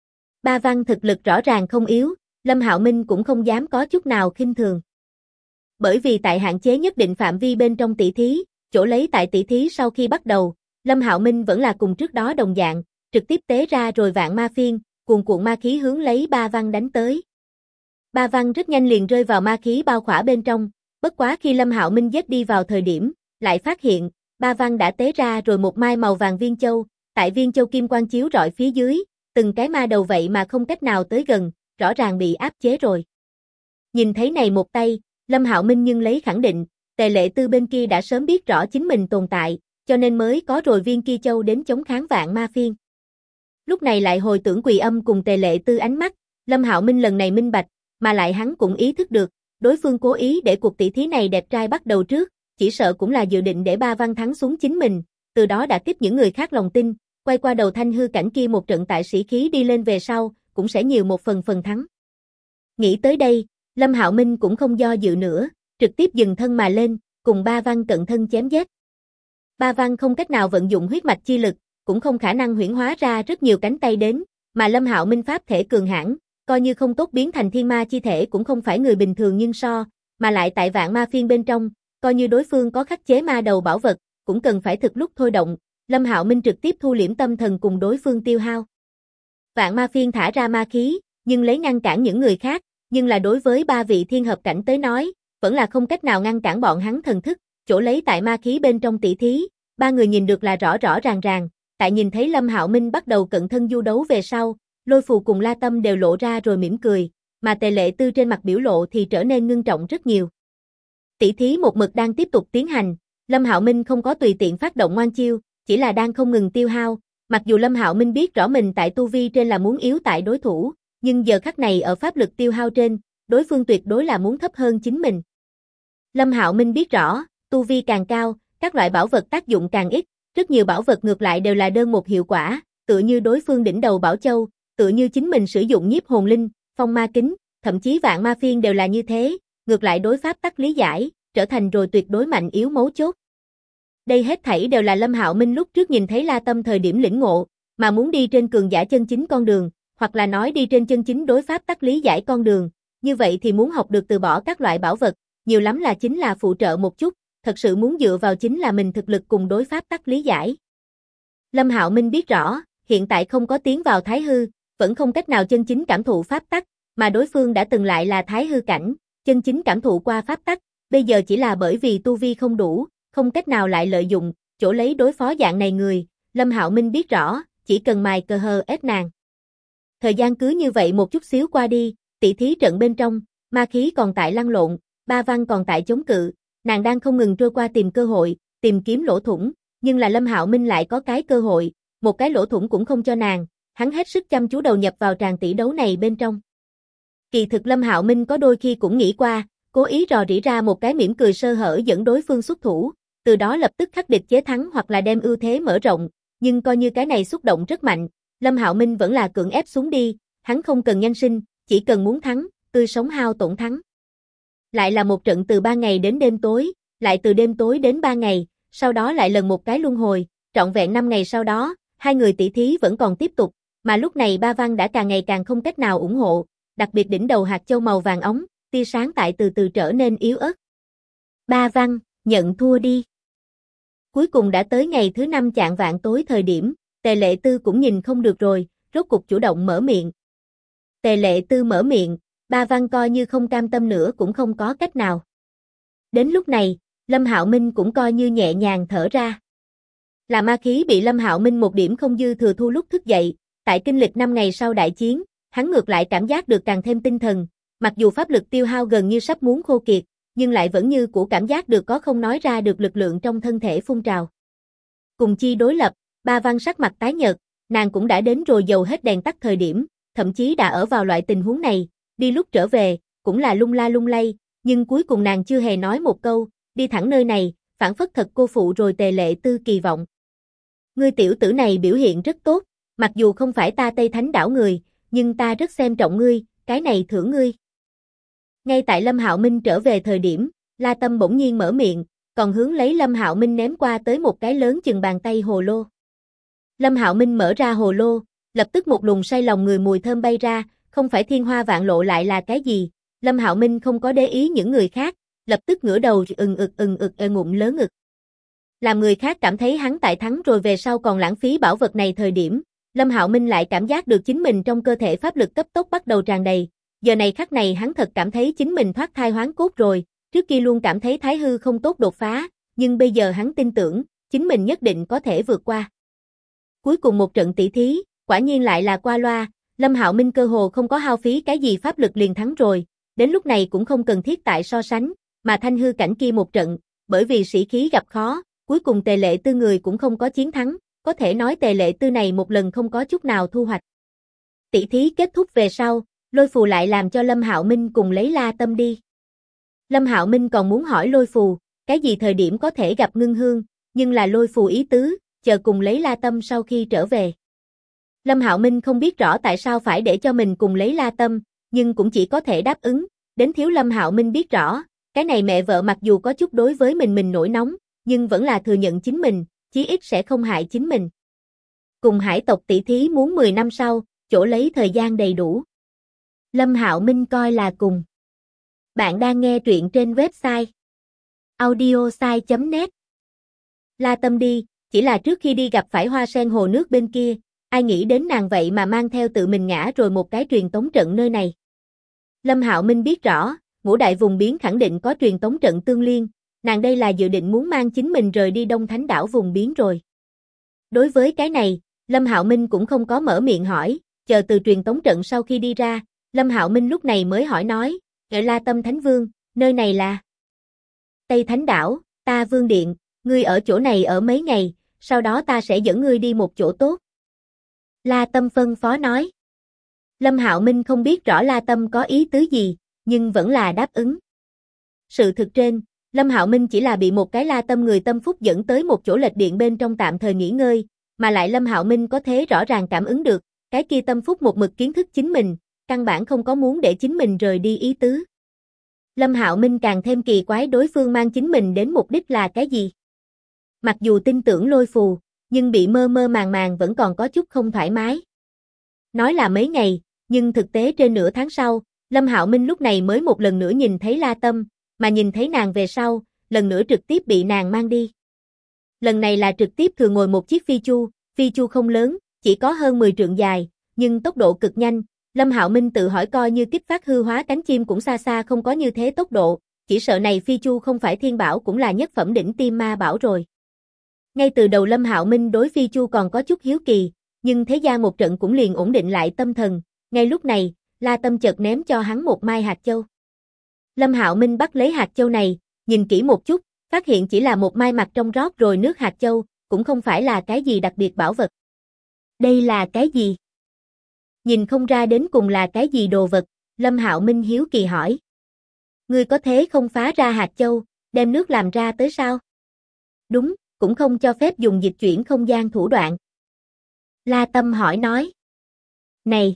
Ba Văn thực lực rõ ràng không yếu, Lâm Hạo Minh cũng không dám có chút nào khinh thường. Bởi vì tại hạn chế nhất định phạm vi bên trong tỷ thí, chỗ lấy tại tỷ thí sau khi bắt đầu, Lâm Hạo Minh vẫn là cùng trước đó đồng dạng, trực tiếp tế ra rồi vạn ma phiên, cuồn cuộn ma khí hướng lấy Ba Văn đánh tới. Ba Văn rất nhanh liền rơi vào ma khí bao khỏa bên trong, bất quá khi Lâm Hạo Minh giết đi vào thời điểm, lại phát hiện, Ba Văn đã tế ra rồi một mai màu vàng viên châu, tại viên châu kim quang chiếu rọi phía dưới, từng cái ma đầu vậy mà không cách nào tới gần, rõ ràng bị áp chế rồi. Nhìn thấy này một tay, Lâm Hạo Minh nhưng lấy khẳng định, Tề Lệ Tư bên kia đã sớm biết rõ chính mình tồn tại, cho nên mới có rồi viên kia châu đến chống kháng vạn ma phiên. Lúc này lại hồi tưởng Quỳ Âm cùng Tề Lệ Tư ánh mắt, Lâm Hạo Minh lần này minh bạch, mà lại hắn cũng ý thức được, đối phương cố ý để cuộc tỷ thí này đẹp trai bắt đầu trước, chỉ sợ cũng là dự định để Ba Văn thắng xuống chính mình, từ đó đã kích những người khác lòng tin, quay qua đầu thanh hư cảnh kia một trận tại sĩ khí đi lên về sau, cũng sẽ nhiều một phần thắng. Nghĩ tới đây, Lâm Hạo Minh cũng không do dự nữa, trực tiếp dừng thân mà lên, cùng Ba Văn cận thân chém giết. Ba Văn không cách nào vận dụng huyết mạch chi lực, cũng không khả năng huyễn hóa ra rất nhiều cánh tay đến, mà Lâm Hạo Minh pháp thể cường hãn, coi như không tốt biến thành thiên ma chi thể cũng không phải người bình thường nhưng mà lại tại vạn ma phiên bên trong, coi như đối phương có khắc chế ma đầu bảo vật, cũng cần phải thực lúc thôi động, Lâm Hạo Minh trực tiếp thu liễm tâm thần cùng đối phương tiêu hao. Vạn ma phiên thả ra ma khí, nhưng lấy ngăn cản những người khác, nhưng là đối với 3 vị thiên hợp cảnh tới nói, vẫn là không cách nào ngăn cản bọn hắn thần thức, chỗ lấy tại ma khí bên trong tỷ thí, 3 người nhìn được là rõ rõ ràng, tại nhìn thấy Lâm Hạo Minh bắt đầu cận thân du đấu về sau, Lôi Phù cùng La Tâm đều lộ ra rồi mỉm cười, mà Tề Lệ Tư trên mặt biểu lộ thì trở nên ngưng trọng rất nhiều. Tỷ thí một mực đang tiếp tục tiến hành, Lâm Hạo Minh không có tùy tiện phát động ngoan chiêu, chỉ là đang không ngừng tiêu hao, mặc dù Lâm Hạo Minh biết rõ mình tại tu vi trên là muốn yếu tại đối thủ, nhưng giờ khắc này ở pháp lực tiêu hao trên, đối phương tuyệt đối là muốn thấp hơn chính mình. Lâm Hạo Minh biết rõ, tu vi càng cao, các loại bảo vật tác dụng càng ít, rất nhiều bảo vật ngược lại đều là đơn một hiệu quả, tựa như đối phương đỉnh đầu bảo châu, tựa như chính mình sử dụng nhiếp hồn linh, phong ma kính, thậm chí vạn ma phiên đều là như thế, ngược lại đối pháp tắc lý giải, trở thành rồi tuyệt đối mạnh yếu mấu chốt. Đây hết thảy đều là Lâm Hạo Minh lúc trước nhìn thấy La Tâm thời điểm lĩnh ngộ, mà muốn đi trên cường giả chân chính con đường, hoặc là nói đi trên chân chính đối pháp tắc lý giải con đường, như vậy thì muốn học được từ bỏ các loại bảo vật, nhiều lắm là chính là phụ trợ một chút, thật sự muốn dựa vào chính là mình thực lực cùng đối pháp tắc lý giải. Lâm Hạo Minh biết rõ, hiện tại không có tiến vào thái hư, vẫn không cách nào chân chính cảm thụ pháp tắc, mà đối phương đã từng lại là thái hư cảnh, chân chính cảm thụ qua pháp tắc, bây giờ chỉ là bởi vì tu vi không đủ, không cách nào lại lợi dụng, chỗ lấy đối phó dạng này người, Lâm Hạo Minh biết rõ, chỉ cần mài cờ hờ ép nàng. Thời gian cứ như vậy một chút xíu qua đi, tỷ thí trận bên trong, ma khí còn tại lăn lộn, Ba Văn còn tại chống cự, nàng đang không ngừng trôi qua tìm cơ hội, tìm kiếm lỗ thủng, nhưng là Lâm Hạo Minh lại có cái cơ hội, một cái lỗ thủng cũng không cho nàng, hắn hết sức chăm chú đầu nhập vào tràng tỷ đấu này bên trong. Kỳ thực Lâm Hạo Minh có đôi khi cũng nghĩ qua, cố ý rò rỉ ra một cái mỉm cười sơ hở dẫn đối phương xuất thủ, từ đó lập tức khắc địch chế thắng hoặc là đem ưu thế mở rộng, nhưng coi như cái này xúc động rất mạnh, Lâm Hạo Minh vẫn là cưỡng ép xuống đi, hắn không cần nhanh sinh, chỉ cần muốn thắng, tươi sống hao tổn thắng. Lại là một trận từ 3 ngày đến đêm tối, lại từ đêm tối đến 3 ngày, sau đó lại lần một cái luân hồi, trọn vẹn 5 ngày sau đó, 2 người tỷ thí vẫn còn tiếp tục, mà lúc này Ba Văn đã càng ngày càng không cách nào ủng hộ, đặc biệt đỉnh đầu hạt châu màu vàng óng, tia sáng tại từ từ trở nên yếu ớt. Ba Văn, nhận thua đi. Cuối cùng đã tới ngày thứ 5 chạng vạng tối thời điểm, Tề Lệ Tư cũng nhìn không được rồi, rốt cục chủ động mở miệng. Tề Lệ Tư mở miệng, Ba Văn coi như không cam tâm nữa cũng không có cách nào. Đến lúc này, Lâm Hạo Minh cũng coi như nhẹ nhàng thở ra. Là ma khí bị Lâm Hạo Minh một điểm không dư thừa thu lúc thức dậy, tại kinh lịch 5 ngày sau đại chiến, hắn ngược lại cảm giác được càng thêm tinh thần, mặc dù pháp lực tiêu hao gần như sắp muốn khô kiệt, nhưng lại vẫn như của cảm giác được có không nói ra được lực lượng trong thân thể phun trào. Cùng chi đối lập, Ba Văn sắc mặt tái nhợt, nàng cũng đã đến rồi dầu hết đèn tắt thời điểm, thậm chí đã ở vào loại tình huống này, đi lúc trở về, cũng là lung la lung lay, nhưng cuối cùng nàng chưa hề nói một câu, đi thẳng nơi này, phản phất thật cô phụ rồi Tề Lệ Tư kỳ vọng. Ngươi tiểu tử này biểu hiện rất tốt, mặc dù không phải ta Tây Thánh đảo người, nhưng ta rất xem trọng ngươi, cái này thưởng ngươi. Ngay tại Lâm Hạo Minh trở về thời điểm, La Tâm bỗng nhiên mở miệng, còn hướng lấy Lâm Hạo Minh ném qua tới một cái lớn chừng bàn tay hồ lô. Lâm Hạo Minh mở ra hồ lô, lập tức một luồng say lòng người mùi thơm bay ra, không phải thiên hoa vạn lộ lại là cái gì? Lâm Hạo Minh không có để ý những người khác, lập tức ngửa đầu ngụm lớn ngực. Làm người khác cảm thấy hắn tại thắng rồi về sau còn lãng phí bảo vật này thời điểm, Lâm Hạo Minh lại cảm giác được chính mình trong cơ thể pháp lực cấp tốc bắt đầu tràn đầy. Giờ này khắc này hắn thật cảm thấy chính mình thoát thai hoán cốt rồi, trước kia luôn cảm thấy thái hư không tốt đột phá, nhưng bây giờ hắn tin tưởng, chính mình nhất định có thể vượt qua. Cuối cùng một trận tỷ thí, quả nhiên lại là qua loa, Lâm Hạo Minh cơ hồ không có hao phí cái gì pháp lực liền thắng rồi, đến lúc này cũng không cần thiết tại so sánh, mà thanh hư cảnh kia một trận, bởi vì sĩ khí gặp khó, cuối cùng Tề Lệ Tư người cũng không có chiến thắng, có thể nói Tề Lệ Tư này một lần không có chút nào thu hoạch. Tỷ thí kết thúc về sau, Lôi Phù lại làm cho Lâm Hạo Minh cùng lấy La Tâm đi. Lâm Hạo Minh còn muốn hỏi Lôi Phù, cái gì thời điểm có thể gặp Ngưng Hương, nhưng là Lôi Phù ý tứ, chờ cùng lấy La Tâm sau khi trở về. Lâm Hạo Minh không biết rõ tại sao phải để cho mình cùng lấy La Tâm, nhưng cũng chỉ có thể đáp ứng, đến thiếu Lâm Hạo Minh biết rõ, cái này mẹ vợ mặc dù có chút đối với mình nổi nóng, nhưng vẫn là thừa nhận chính mình, chí ít sẽ không hại chính mình. Cùng hải tộc tỷ thí muốn 10 năm sau, chỗ lấy thời gian đầy đủ. Lâm Hạo Minh coi là cùng. Bạn đang nghe truyện trên website audiosai.net. La Tâm đi, chỉ là trước khi đi gặp phải Hoa Sen hồ nước bên kia, ai nghĩ đến nàng vậy mà mang theo tự mình ngã rồi một cái truyền tống trận nơi này. Lâm Hạo Minh biết rõ, ngũ đại vùng biến khẳng định có truyền tống trận tương liên, nàng đây là dự định muốn mang chính mình rời đi Đông Thánh đảo vùng biến rồi. Đối với cái này, Lâm Hạo Minh cũng không có mở miệng hỏi, chờ từ truyền tống trận sau khi đi ra, Lâm Hạo Minh lúc này mới hỏi nói, La Tâm Thánh Vương, nơi này là Tây Thánh đảo, ta Vương Điện, ngươi ở chỗ này ở mấy ngày, sau đó ta sẽ dẫn ngươi đi một chỗ tốt. La Tâm phân phó nói. Lâm Hạo Minh không biết rõ La Tâm có ý tứ gì, nhưng vẫn là đáp ứng. Sự thực trên, Lâm Hạo Minh chỉ là bị một cái La Tâm người tâm phúc dẫn tới một chỗ lệch điện bên trong tạm thời nghỉ ngơi, mà lại Lâm Hạo Minh có thể rõ ràng cảm ứng được, cái kia tâm phúc một mực kiến thức chính mình, căn bản không có muốn để chính mình rời đi ý tứ. Lâm Hạo Minh càng thêm kỳ quái đối phương mang chính mình đến mục đích là cái gì. Mặc dù tin tưởng Lôi Phù, nhưng bị mơ mơ màng vẫn còn có chút không thoải mái. Nói là mấy ngày, nhưng thực tế trên nửa tháng sau, Lâm Hạo Minh lúc này mới một lần nữa nhìn thấy La Tâm, mà nhìn thấy nàng về sau, lần nữa trực tiếp bị nàng mang đi. Lần này là trực tiếp thừa ngồi một chiếc phi chu không lớn, chỉ có hơn 10 trượng dài, nhưng tốc độ cực nhanh. Lâm Hạo Minh tự hỏi coi như kích phát hư hóa cánh chim cũng xa xa không có như thế tốc độ, chỉ sợ này phi chu không phải thiên bảo cũng là nhất phẩm đỉnh tiêm ma bảo rồi. Ngay từ đầu Lâm Hạo Minh đối phi chu còn có chút hiếu kỳ, nhưng thế gian một trận cũng liền ổn định lại tâm thần, ngay lúc này, La Tâm chợt ném cho hắn một mai hạt châu. Lâm Hạo Minh bắt lấy hạt châu này, nhìn kỹ một chút, phát hiện chỉ là một mai mặt trong rót rồi nước hạt châu, cũng không phải là cái gì đặc biệt bảo vật. Đây là cái gì? Nhìn không ra đến cùng là cái gì đồ vật, Lâm Hạo Minh hiếu kỳ hỏi. Ngươi có thế không phá ra hạt châu, đem nước làm ra tới sao? Đúng, cũng không cho phép dùng dịch chuyển không gian thủ đoạn. La Tâm hỏi nói. Này!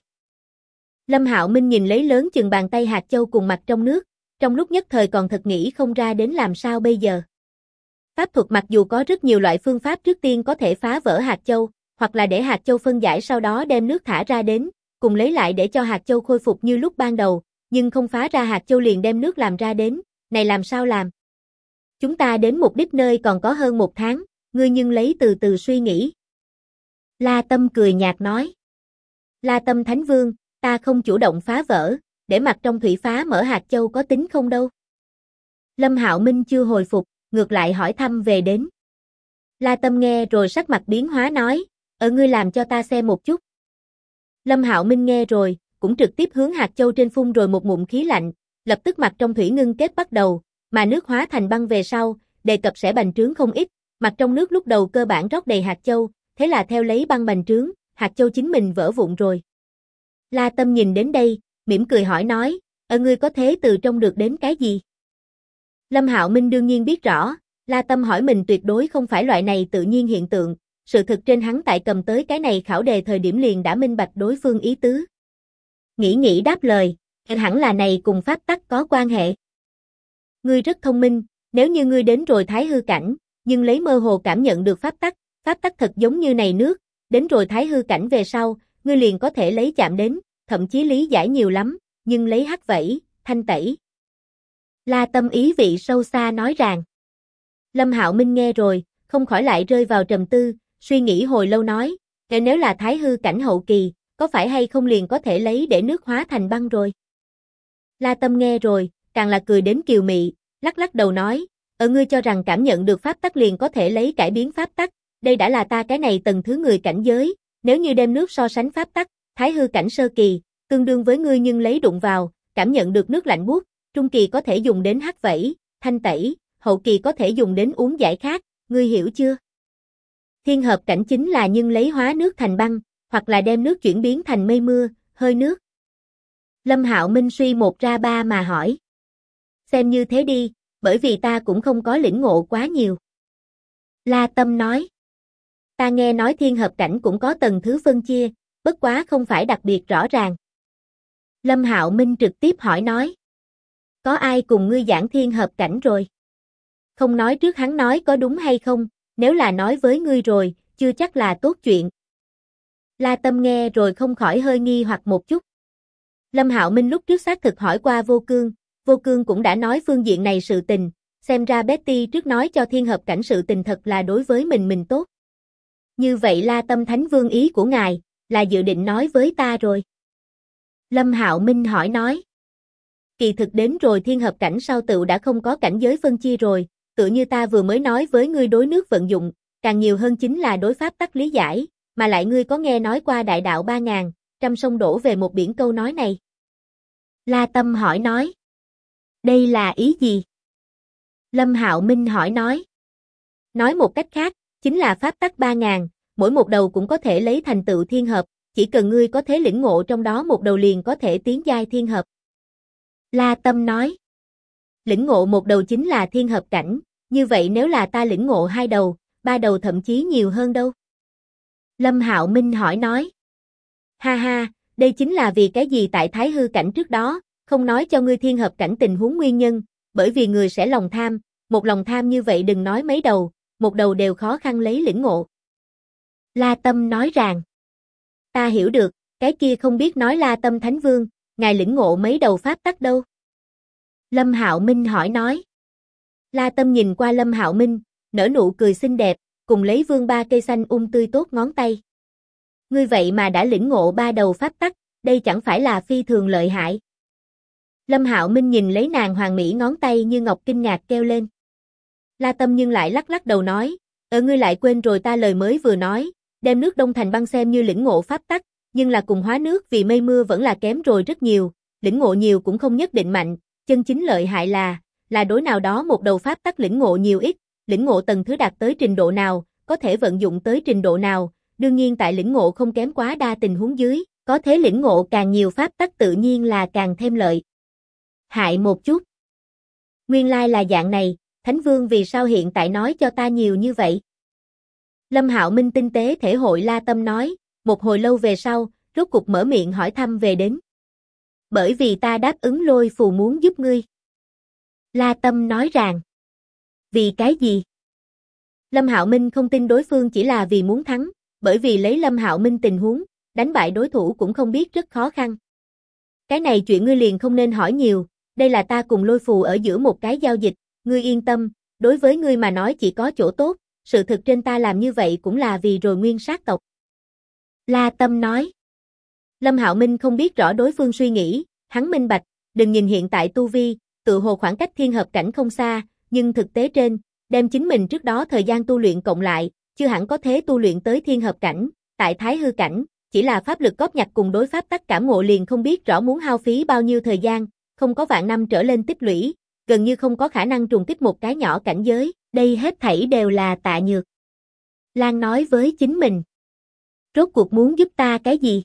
Lâm Hạo Minh nhìn lấy lớn chừng bàn tay hạt châu cùng mặt trong nước, trong lúc nhất thời còn thật nghĩ không ra đến làm sao bây giờ. Pháp thuật mặc dù có rất nhiều loại phương pháp trước tiên có thể phá vỡ hạt châu, hoặc là để hạt châu phân giải sau đó đem nước thả ra đến, cùng lấy lại để cho hạt châu khôi phục như lúc ban đầu, nhưng không phá ra hạt châu liền đem nước làm ra đến, này làm sao làm? Chúng ta đến mục đích nơi còn có hơn 1 tháng, ngươi nhưng lấy từ từ suy nghĩ. La Tâm cười nhạt nói. La Tâm Thánh Vương, Ta không chủ động phá vỡ, để mặt trong thủy phá mở hạt châu có tính không đâu. Lâm Hạo Minh chưa hồi phục, ngược lại hỏi thăm về đến. La Tâm nghe rồi sắc mặt biến hóa nói, ngươi làm cho ta xem một chút. Lâm Hạo Minh nghe rồi, cũng trực tiếp hướng hạt châu trên phun rồi một ngụm khí lạnh, lập tức mặt trong thủy ngưng kết bắt đầu, mà nước hóa thành băng về sau, đề cập sẽ bành trướng không ít, mặt trong nước lúc đầu cơ bản rót đầy hạt châu, thế là theo lấy băng bành trướng, hạt châu chính mình vỡ vụn rồi. La Tâm nhìn đến đây, mỉm cười hỏi nói, ngươi có thế từ trong được đến cái gì? Lâm Hạo Minh đương nhiên biết rõ, La Tâm hỏi mình tuyệt đối không phải loại này tự nhiên hiện tượng, sự thực trên hắn tại cầm tới cái này khảo đề thời điểm liền đã minh bạch đối phương ý tứ. Nghĩ đáp lời, hẳn là này cùng pháp tắc có quan hệ. Ngươi rất thông minh, nếu như ngươi đến rồi thái hư cảnh, nhưng lấy mơ hồ cảm nhận được pháp tắc thật giống như này nước, đến rồi thái hư cảnh về sau, ngươi liền có thể lấy chạm đến, thậm chí lý giải nhiều lắm, nhưng lấy hắc vẩy, thanh tẩy. La Tâm ý vị sâu xa nói rằng. Lâm Hạo Minh nghe rồi, không khỏi lại rơi vào trầm tư, suy nghĩ hồi lâu nói, nếu là thái hư cảnh hậu kỳ, có phải hay không liền có thể lấy để nước hóa thành băng rồi? La Tâm nghe rồi, càng là cười đến kiều mị, lắc đầu nói, ngươi cho rằng cảm nhận được pháp tắc liền có thể lấy cải biến pháp tắc, đây đã là ta cái này tầng thứ người cảnh giới, nếu như đem nước so sánh pháp tắc, thái hư cảnh sơ kỳ, tương đương với ngươi nhưng lấy đụng vào, cảm nhận được nước lạnh buốt, trung kỳ có thể dùng đến hắc vẩy, thanh tẩy, hậu kỳ có thể dùng đến uống giải khát, ngươi hiểu chưa? Thiên hợp cảnh chính là nhưng lấy hóa nước thành băng, hoặc là đem nước chuyển biến thành mây mưa, hơi nước. Lâm Hạo Minh suy một ra ba mà hỏi. Xem như thế đi, bởi vì ta cũng không có lĩnh ngộ quá nhiều. La Tâm nói. Ta nghe nói thiên hợp cảnh cũng có tầng thứ phân chia, bất quá không phải đặc biệt rõ ràng. Lâm Hạo Minh trực tiếp hỏi nói. Có ai cùng ngươi giảng thiên hợp cảnh rồi? Không nói trước hắn nói có đúng hay không, nếu là nói với ngươi rồi, chưa chắc là tốt chuyện. La Tâm nghe rồi không khỏi hơi nghi hoặc một chút. Lâm Hạo Minh lúc trước xác thực hỏi qua Vô Cương cũng đã nói phương diện này sự tình, xem ra Betty trước nói cho thiên hợp cảnh sự tình thật là đối với mình tốt. Như vậy La Tâm Thánh Vương ý của ngài, là dự định nói với ta rồi. Lâm Hạo Minh hỏi nói. Kỳ thực đến rồi thiên hợp cảnh sau tựu đã không có cảnh giới phân chia rồi, tựa như ta vừa mới nói với ngươi đối nước vận dụng, càng nhiều hơn chính là đối pháp tắc lý giải, mà lại ngươi có nghe nói qua đại đạo 3000, trăm sông đổ về một biển câu nói này. La Tâm hỏi nói. Đây là ý gì? Lâm Hạo Minh hỏi nói. Nói một cách khác, chính là pháp tắc 3000, mỗi một đầu cũng có thể lấy thành tựu thiên hợp, chỉ cần ngươi có thể lĩnh ngộ trong đó một đầu liền có thể tiến giai thiên hợp. La Tâm nói. Lĩnh ngộ một đầu chính là thiên hợp cảnh, như vậy nếu là ta lĩnh ngộ 2 đầu, 3 đầu thậm chí nhiều hơn đâu? Lâm Hạo Minh hỏi nói. Ha ha, đây chính là vì cái gì tại thái hư cảnh trước đó, không nói cho ngươi thiên hợp cảnh tình huống nguyên nhân, bởi vì người sẽ lòng tham, một lòng tham như vậy đừng nói mấy đầu, một đầu đều khó khăn lấy lĩnh ngộ. La Tâm nói rằng. Ta hiểu được, cái kia không biết nói La Tâm Thánh Vương, ngài lĩnh ngộ mấy đầu pháp tắc đâu? Lâm Hạo Minh hỏi nói. La Tâm nhìn qua Lâm Hạo Minh, nở nụ cười xinh đẹp, cùng lấy vương 3 cây xanh tươi tốt ngón tay. Ngươi vậy mà đã lĩnh ngộ 3 đầu pháp tắc, đây chẳng phải là phi thường lợi hại. Lâm Hạo Minh nhìn lấy nàng hoàng mỹ ngón tay như ngọc kinh ngạc kêu lên. La Tâm nhưng lại lắc đầu nói, ngươi lại quên rồi ta lời mới vừa nói, đem nước đông thành băng xem như lĩnh ngộ pháp tắc, nhưng là cùng hóa nước vì mây mưa vẫn là kém rồi rất nhiều, lĩnh ngộ nhiều cũng không nhất định mạnh, chân chính lợi hại là đối nào đó một đầu pháp tắc lĩnh ngộ nhiều ít, lĩnh ngộ tầng thứ đạt tới trình độ nào, có thể vận dụng tới trình độ nào, đương nhiên tại lĩnh ngộ không kém quá đa tình huống dưới, có thế lĩnh ngộ càng nhiều pháp tắc tự nhiên là càng thêm lợi hại một chút. Nguyên lai là dạng này, Thánh Vương vì sao hiện tại nói cho ta nhiều như vậy? Lâm Hạo Minh tinh tế thể hội La Tâm nói, một hồi lâu về sau, rốt cục mở miệng hỏi thăm về đến. Bởi vì ta đáp ứng Lôi Phù muốn giúp ngươi. La Tâm nói rằng. Vì cái gì? Lâm Hạo Minh không tin đối phương chỉ là vì muốn thắng, bởi vì lấy Lâm Hạo Minh tình huống, đánh bại đối thủ cũng không biết rất khó khăn. Cái này chuyện ngươi liền không nên hỏi nhiều, đây là ta cùng Lôi Phù ở giữa một cái giao dịch, ngươi yên tâm, đối với ngươi mà nói chỉ có chỗ tốt, sự thực trên ta làm như vậy cũng là vì rồi nguyên sát tộc. La Tâm nói. Lâm Hạo Minh không biết rõ đối phương suy nghĩ, hắn minh bạch, đừng nhìn hiện tại tu vi, tự hồ khoảng cách thiên hợp cảnh không xa, nhưng thực tế trên, đem chính mình trước đó thời gian tu luyện cộng lại, chưa hẳn có thế tu luyện tới thiên hợp cảnh, tại thái hư cảnh, chỉ là pháp lực góp nhặt cùng đối pháp tắc cảm ngộ liền không biết rõ muốn hao phí bao nhiêu thời gian, không có vạn năm trở lên tích lũy, gần như không có khả năng trùng kích một cái nhỏ cảnh giới, đây hết thảy đều là Tạ Nhược Lan nói với chính mình. Rốt cuộc muốn giúp ta cái gì?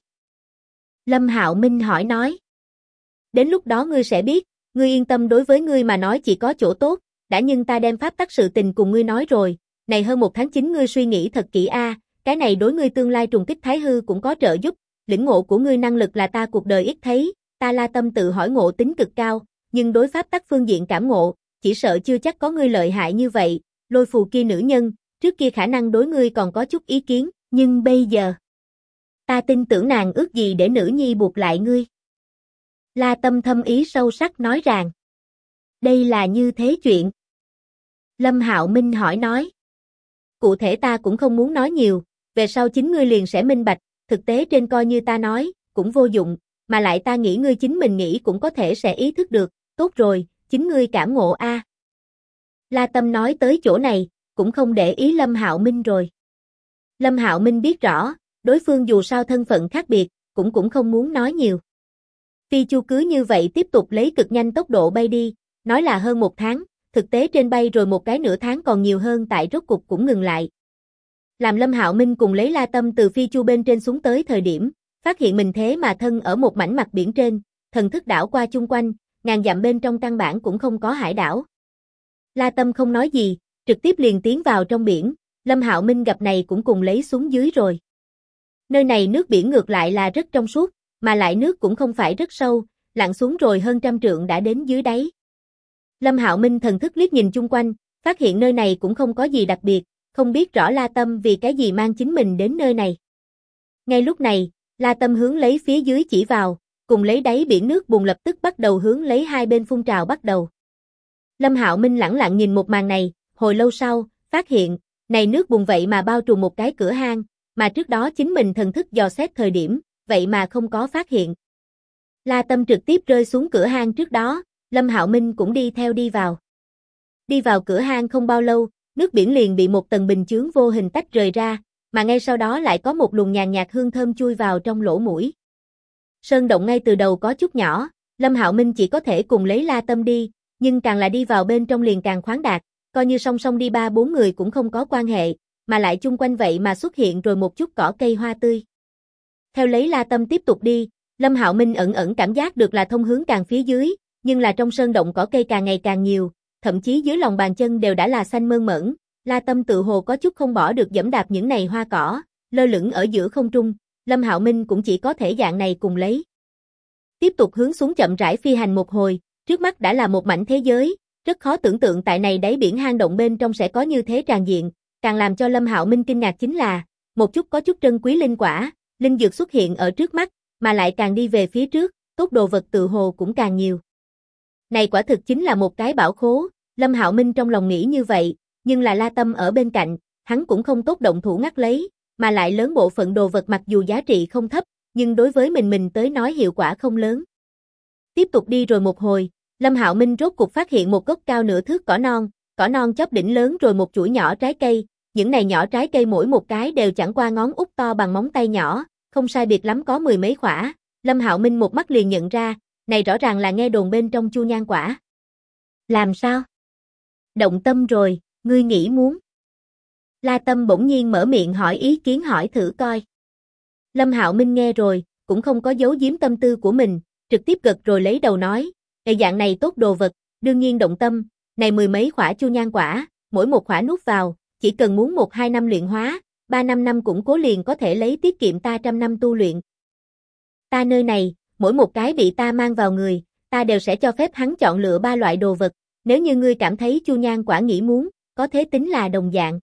Lâm Hạo Minh hỏi nói. Đến lúc đó ngươi sẽ biết, ngươi yên tâm, đối với ngươi mà nói chỉ có chỗ tốt, đã nhưng ta đem pháp tắc sự tình cùng ngươi nói rồi, này hơn 1 tháng chính ngươi suy nghĩ thật kỹ a, cái này đối ngươi tương lai trùng kích thái hư cũng có trợ giúp, lĩnh ngộ của ngươi năng lực là ta cuộc đời ít thấy, ta La Tâm tự hỏi ngộ tính cực cao, nhưng đối pháp tắc phương diện cảm ngộ, chỉ sợ chưa chắc có ngươi lợi hại như vậy, Lôi Phù kia nữ nhân, trước kia khả năng đối ngươi còn có chút ý kiến, nhưng bây giờ, ta tin tưởng nàng ước gì để nữ nhi buộc lại ngươi. La Tâm thâm ý sâu sắc nói rằng, đây là như thế chuyện. Lâm Hạo Minh hỏi nói, cụ thể ta cũng không muốn nói nhiều, về sau chính ngươi liền sẽ minh bạch, thực tế trên coi như ta nói, cũng vô dụng, mà lại ta nghĩ ngươi chính mình nghĩ cũng có thể sẽ ý thức được, tốt rồi, chính ngươi cảm ngộ a. La Tâm nói tới chỗ này, cũng không để ý Lâm Hạo Minh rồi. Lâm Hạo Minh biết rõ, đối phương dù sao thân phận khác biệt, cũng không muốn nói nhiều. Phi Chu cứ như vậy tiếp tục lấy cực nhanh tốc độ bay đi, nói là hơn 1 tháng, thực tế trên bay rồi một cái nửa tháng còn nhiều hơn, tại rốt cục cũng ngừng lại. Làm Lâm Hạo Minh cùng lấy La Tâm từ Phi Chu bên trên xuống tới thời điểm, phát hiện mình thế mà thân ở một mảnh mặt biển trên, thần thức đảo qua chung quanh, ngàn dặm bên trong căn bản cũng không có hải đảo. La Tâm không nói gì, trực tiếp liền tiến vào trong biển, Lâm Hạo Minh gặp này cũng cùng lấy xuống dưới rồi. Nơi này nước biển ngược lại là rất trong suốt, mà lại nước cũng không phải rất sâu, lặn xuống rồi hơn 100 trượng đã đến dưới đáy. Lâm Hạo Minh thần thức liếc nhìn chung quanh, phát hiện nơi này cũng không có gì đặc biệt, không biết rõ La Tâm vì cái gì mang chính mình đến nơi này. Ngay lúc này, La Tâm hướng lấy phía dưới chỉ vào, cùng lấy đáy biển nước bùn lập tức bắt đầu hướng lấy hai bên phun trào bắt đầu. Lâm Hạo Minh lẳng lặng nhìn một màn này, hồi lâu sau, phát hiện, này nước bùn vậy mà bao trùm một cái cửa hang, mà trước đó chính mình thần thức dò xét thời điểm, vậy mà không có phát hiện. La Tâm trực tiếp rơi xuống cửa hang trước đó, Lâm Hạo Minh cũng đi theo đi vào. Đi vào cửa hang không bao lâu, nước biển liền bị một tầng bình chướng vô hình tách rời ra, mà ngay sau đó lại có một luồng nhàn nhạt hương thơm chui vào trong lỗ mũi. Sơn động ngay từ đầu có chút nhỏ, Lâm Hạo Minh chỉ có thể cùng lấy La Tâm đi, nhưng càng là đi vào bên trong liền càng khoáng đạt, coi như song song đi 3-4 người cũng không có quan hệ, mà lại chung quanh vậy mà xuất hiện rồi một chút cỏ cây hoa tươi. Theo lấy La Tâm tiếp tục đi, Lâm Hạo Minh ẩn ẩn cảm giác được là thông hướng càng phía dưới, nhưng là trong sơn động cỏ cây càng ngày càng nhiều, thậm chí dưới lòng bàn chân đều đã là xanh mơn mởn, La Tâm tự hồ có chút không bỏ được dẫm đạp những này hoa cỏ, lơ lửng ở giữa không trung, Lâm Hạo Minh cũng chỉ có thể dạng này cùng lấy. Tiếp tục hướng xuống chậm rãi phi hành một hồi, trước mắt đã là một mảnh thế giới, rất khó tưởng tượng tại này đáy biển hang động bên trong sẽ có như thế tràn diện, càng làm cho Lâm Hạo Minh kinh ngạc chính là, một chút có chút trân quý linh quả, linh dược xuất hiện ở trước mắt, mà lại càng đi về phía trước, tốt đồ vật tự hồ cũng càng nhiều. Này quả thực chính là một cái bảo khố, Lâm Hạo Minh trong lòng nghĩ như vậy, nhưng là La Tâm ở bên cạnh, hắn cũng không tốt động thủ ngắt lấy, mà lại lớn bộ phận đồ vật mặc dù giá trị không thấp, nhưng đối với mình tới nói hiệu quả không lớn. Tiếp tục đi rồi một hồi, Lâm Hạo Minh rốt cục phát hiện một gốc cao nửa thước cỏ non chóp đỉnh lớn rồi một chuỗi nhỏ trái cây, những này nhỏ trái cây mỗi một cái đều chẳng qua ngón út to bằng móng tay nhỏ, không sai biệt lắm có 10 mấy quả, Lâm Hạo Minh một mắt liền nhận ra, này rõ ràng là nghe đồn bên trong chu nhan quả. Làm sao? Động tâm rồi, ngươi nghĩ muốn? La Tâm bỗng nhiên mở miệng hỏi ý kiến hỏi thử coi. Lâm Hạo Minh nghe rồi, cũng không có giấu giếm tâm tư của mình, trực tiếp gật rồi lấy đầu nói, dạng này tốt đồ vật, đương nhiên động tâm, này 10 mấy quả chu nhan quả, mỗi một quả nuốt vào, chỉ cần muốn 1-2 năm luyện hóa, 3-5 năm củng cố liền có thể lấy tiết kiệm ta 100 năm tu luyện. Ta nơi này, mỗi một cái bị ta mang vào người, ta đều sẽ cho phép hắn chọn lựa 3 loại đồ vật, nếu như ngươi cảm thấy chu nhan quả nghĩ muốn, có thế tính là đồng dạng.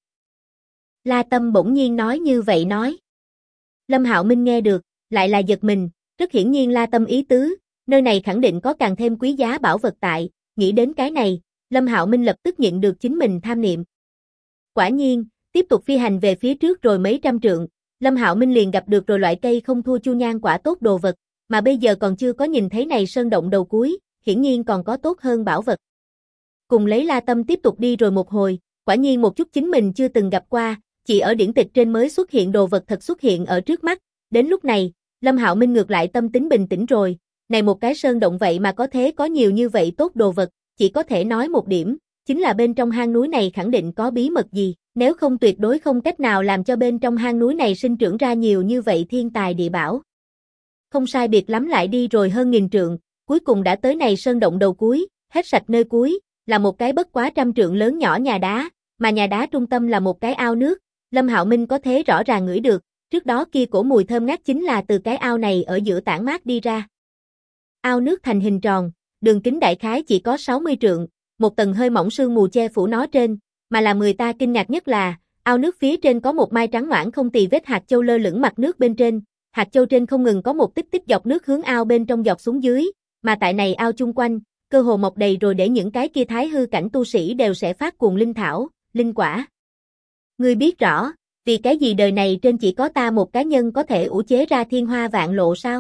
La Tâm bỗng nhiên nói như vậy nói. Lâm Hạo Minh nghe được, lại là giật mình, rất hiển nhiên La Tâm ý tứ, nơi này khẳng định có càng thêm quý giá bảo vật tại, nghĩ đến cái này, Lâm Hạo Minh lập tức nhận được chính mình tham niệm. Quả nhiên, tiếp tục phi hành về phía trước rồi mấy trăm trượng, Lâm Hạo Minh liền gặp được rồi loại cây không thua chu nhan quả tốt đồ vật, mà bây giờ còn chưa có nhìn thấy này sơn động đầu cuối, hiển nhiên còn có tốt hơn bảo vật. Cùng lấy La Tâm tiếp tục đi rồi một hồi, quả nhiên một chút chính mình chưa từng gặp qua, chỉ ở điển tịch trên mới xuất hiện đồ vật thật xuất hiện ở trước mắt, đến lúc này, Lâm Hạo Minh ngược lại tâm tính bình tĩnh rồi, này một cái sơn động vậy mà có thế có nhiều như vậy tốt đồ vật, chỉ có thể nói một điểm, chính là bên trong hang núi này khẳng định có bí mật gì, nếu không tuyệt đối không cách nào làm cho bên trong hang núi này sinh trưởng ra nhiều như vậy thiên tài địa bảo. Không sai biệt lắm lại đi rồi hơn 1000 trượng, cuối cùng đã tới này sơn động đầu cuối, hết sạch nơi cuối, là một cái bất quá 100 trượng lớn nhỏ nhà đá, mà nhà đá trung tâm là một cái ao nước, Lâm Hạo Minh có thể rõ ràng ngửi được, trước đó kia cổ mùi thơm ngát chính là từ cái ao này ở giữa tản mát đi ra. Ao nước thành hình tròn, đường kính đại khái chỉ có 60 trượng, một tầng hơi mỏng sương mù che phủ nó trên, mà làm người ta kinh ngạc nhất là, ao nước phía trên có một mai trắng noãn không tì vết hạt châu lơ lửng mặt nước bên trên, hạt châu trên không ngừng có một tích tích dọc nước hướng ao bên trong dọc xuống dưới, mà tại này ao chung quanh, cơ hồ mọc đầy rồi để những cái kia thái hư cảnh tu sĩ đều sẽ phát cuồng linh thảo, linh quả. Ngươi biết rõ, vì cái gì đời này trên chỉ có ta một cá nhân có thể ủ chế ra thiên hoa vạn lộ sao?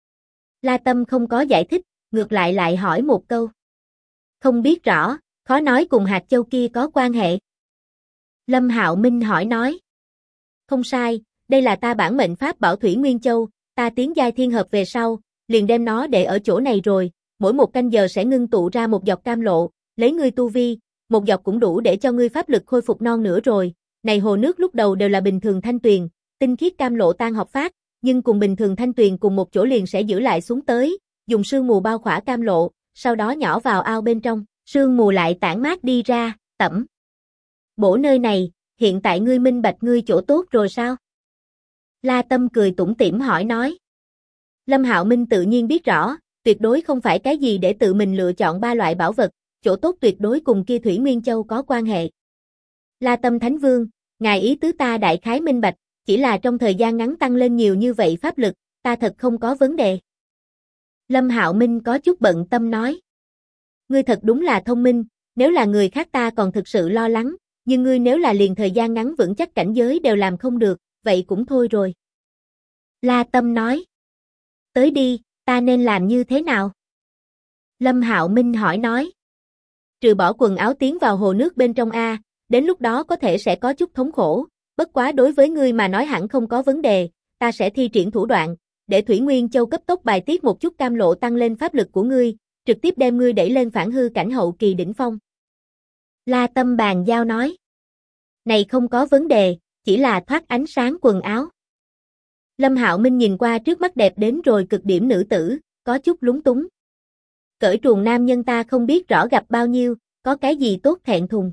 La Tâm không có giải thích, ngược lại hỏi một câu. Không biết rõ, khó nói cùng hạt châu kia có quan hệ. Lâm Hạo Minh hỏi nói. Không sai, đây là ta bản mệnh pháp bảo Thủy Nguyên Châu, ta tiến giai thiên hợp về sau, liền đem nó để ở chỗ này rồi, mỗi một canh giờ sẽ ngưng tụ ra một giọt cam lộ, lấy ngươi tu vi, một giọt cũng đủ để cho ngươi pháp lực khôi phục non nữa rồi. Này hồ nước lúc đầu đều là bình thường thanh tuyền, tinh khiết cam lộ tan học phát, nhưng cùng bình thường thanh tuyền cùng một chỗ liền sẽ giữ lại xuống tới, dùng sương mù bao khỏa cam lộ, sau đó nhỏ vào ao bên trong, sương mù lại tản mát đi ra, tẩm. Bổ nơi này, hiện tại ngươi minh bạch ngươi chỗ tốt rồi sao? La Tâm cười tủm tỉm hỏi nói. Lâm Hạo Minh tự nhiên biết rõ, tuyệt đối không phải cái gì để tự mình lựa chọn ba loại bảo vật, chỗ tốt tuyệt đối cùng kia Thủy Nguyên Châu có quan hệ. La Tâm Thánh Vương, ngài ý tứ ta đại khái minh bạch, chỉ là trong thời gian ngắn tăng lên nhiều như vậy pháp lực, ta thật không có vấn đề. Lâm Hạo Minh có chút bận tâm nói. Ngươi thật đúng là thông minh, nếu là người khác ta còn thực sự lo lắng, nhưng ngươi nếu là liền thời gian ngắn vững chắc cảnh giới đều làm không được, vậy cũng thôi rồi. La Tâm nói. Tới đi, ta nên làm như thế nào? Lâm Hạo Minh hỏi nói. Trừ bỏ quần áo tiến vào hồ nước bên trong A, đến lúc đó có thể sẽ có chút thống khổ, bất quá đối với ngươi mà nói hẳn không có vấn đề, ta sẽ thi triển thủ đoạn, để Thủy Nguyên Châu cấp tốc bài tiết một chút cam lộ tăng lên pháp lực của ngươi, trực tiếp đem ngươi đẩy lên phản hư cảnh hậu kỳ đỉnh phong. La Tâm bàn giao nói. Này không có vấn đề, chỉ là thoát ánh sáng quần áo. Lâm Hạo Minh nhìn qua trước mắt đẹp đến rồi cực điểm nữ tử, có chút lúng túng. Cởi truồng nam nhân ta không biết rõ gặp bao nhiêu, có cái gì tốt thẹn thùng.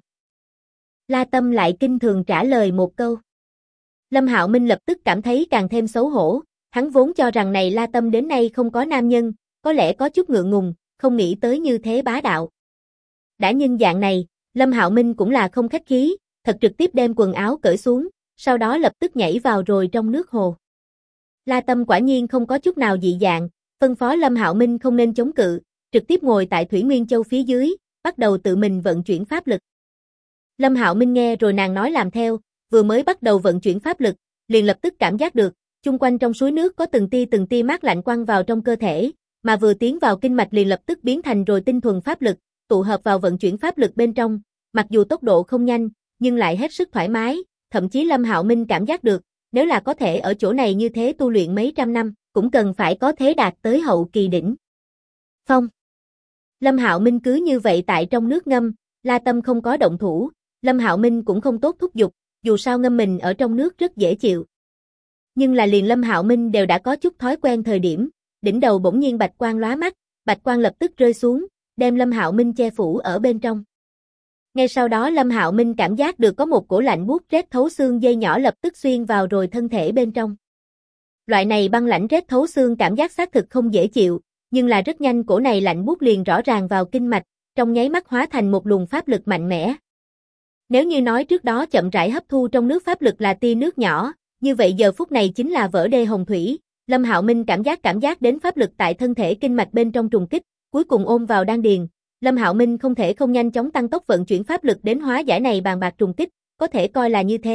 La Tâm lại kinh thường trả lời một câu. Lâm Hạo Minh lập tức cảm thấy càng thêm xấu hổ, hắn vốn cho rằng này La Tâm đến nay không có nam nhân, có lẽ có chút ngượng ngùng, không nghĩ tới như thế bá đạo. Đã nhân dạng này, Lâm Hạo Minh cũng là không khách khí, thật trực tiếp đem quần áo cởi xuống, sau đó lập tức nhảy vào rồi trong nước hồ. La Tâm quả nhiên không có chút nào dị dạng, phân phó Lâm Hạo Minh không nên chống cự, trực tiếp ngồi tại Thủy Nguyên Châu phía dưới, bắt đầu tự mình vận chuyển pháp lực. Lâm Hạo Minh nghe rồi nàng nói làm theo, vừa mới bắt đầu vận chuyển pháp lực, liền lập tức cảm giác được, chung quanh trong suối nước có từng tia mát lạnh quăng vào trong cơ thể, mà vừa tiến vào kinh mạch liền lập tức biến thành rồi tinh thuần pháp lực, tụ hợp vào vận chuyển pháp lực bên trong, mặc dù tốc độ không nhanh, nhưng lại hết sức thoải mái, thậm chí Lâm Hạo Minh cảm giác được, nếu là có thể ở chỗ này như thế tu luyện mấy trăm năm, cũng cần phải có thế đạt tới hậu kỳ đỉnh phong. Lâm Hạo Minh cứ như vậy tại trong nước ngâm, La Tâm không có động thủ, Lâm Hạo Minh cũng không tốt thúc giục, dù sao ngâm mình ở trong nước rất dễ chịu. Nhưng là liền Lâm Hạo Minh đều đã có chút thói quen thời điểm, đỉnh đầu bỗng nhiên bạch quang lóa mắt, bạch quang lập tức rơi xuống, đem Lâm Hạo Minh che phủ ở bên trong. Ngay sau đó Lâm Hạo Minh cảm giác được có một cổ lạnh buốt rét thấu xương dây nhỏ lập tức xuyên vào rồi thân thể bên trong. Loại này băng lãnh rét thấu xương cảm giác xác thực không dễ chịu, nhưng là rất nhanh cổ này lạnh buốt liền rõ ràng vào kinh mạch, trong nháy mắt hóa thành một luồng pháp lực mạnh mẽ. Nếu như nói trước đó chậm rãi hấp thu trong nước pháp lực là tia nước nhỏ, như vậy giờ phút này chính là vỡ đê hồng thủy, Lâm Hạo Minh cảm giác đến pháp lực tại thân thể kinh mạch bên trong trùng kích, cuối cùng ôm vào đan điền. Lâm Hạo Minh không thể không nhanh chóng tăng tốc vận chuyển pháp lực đến hóa giải này bàn bạc trùng kích, có thể coi là như thế,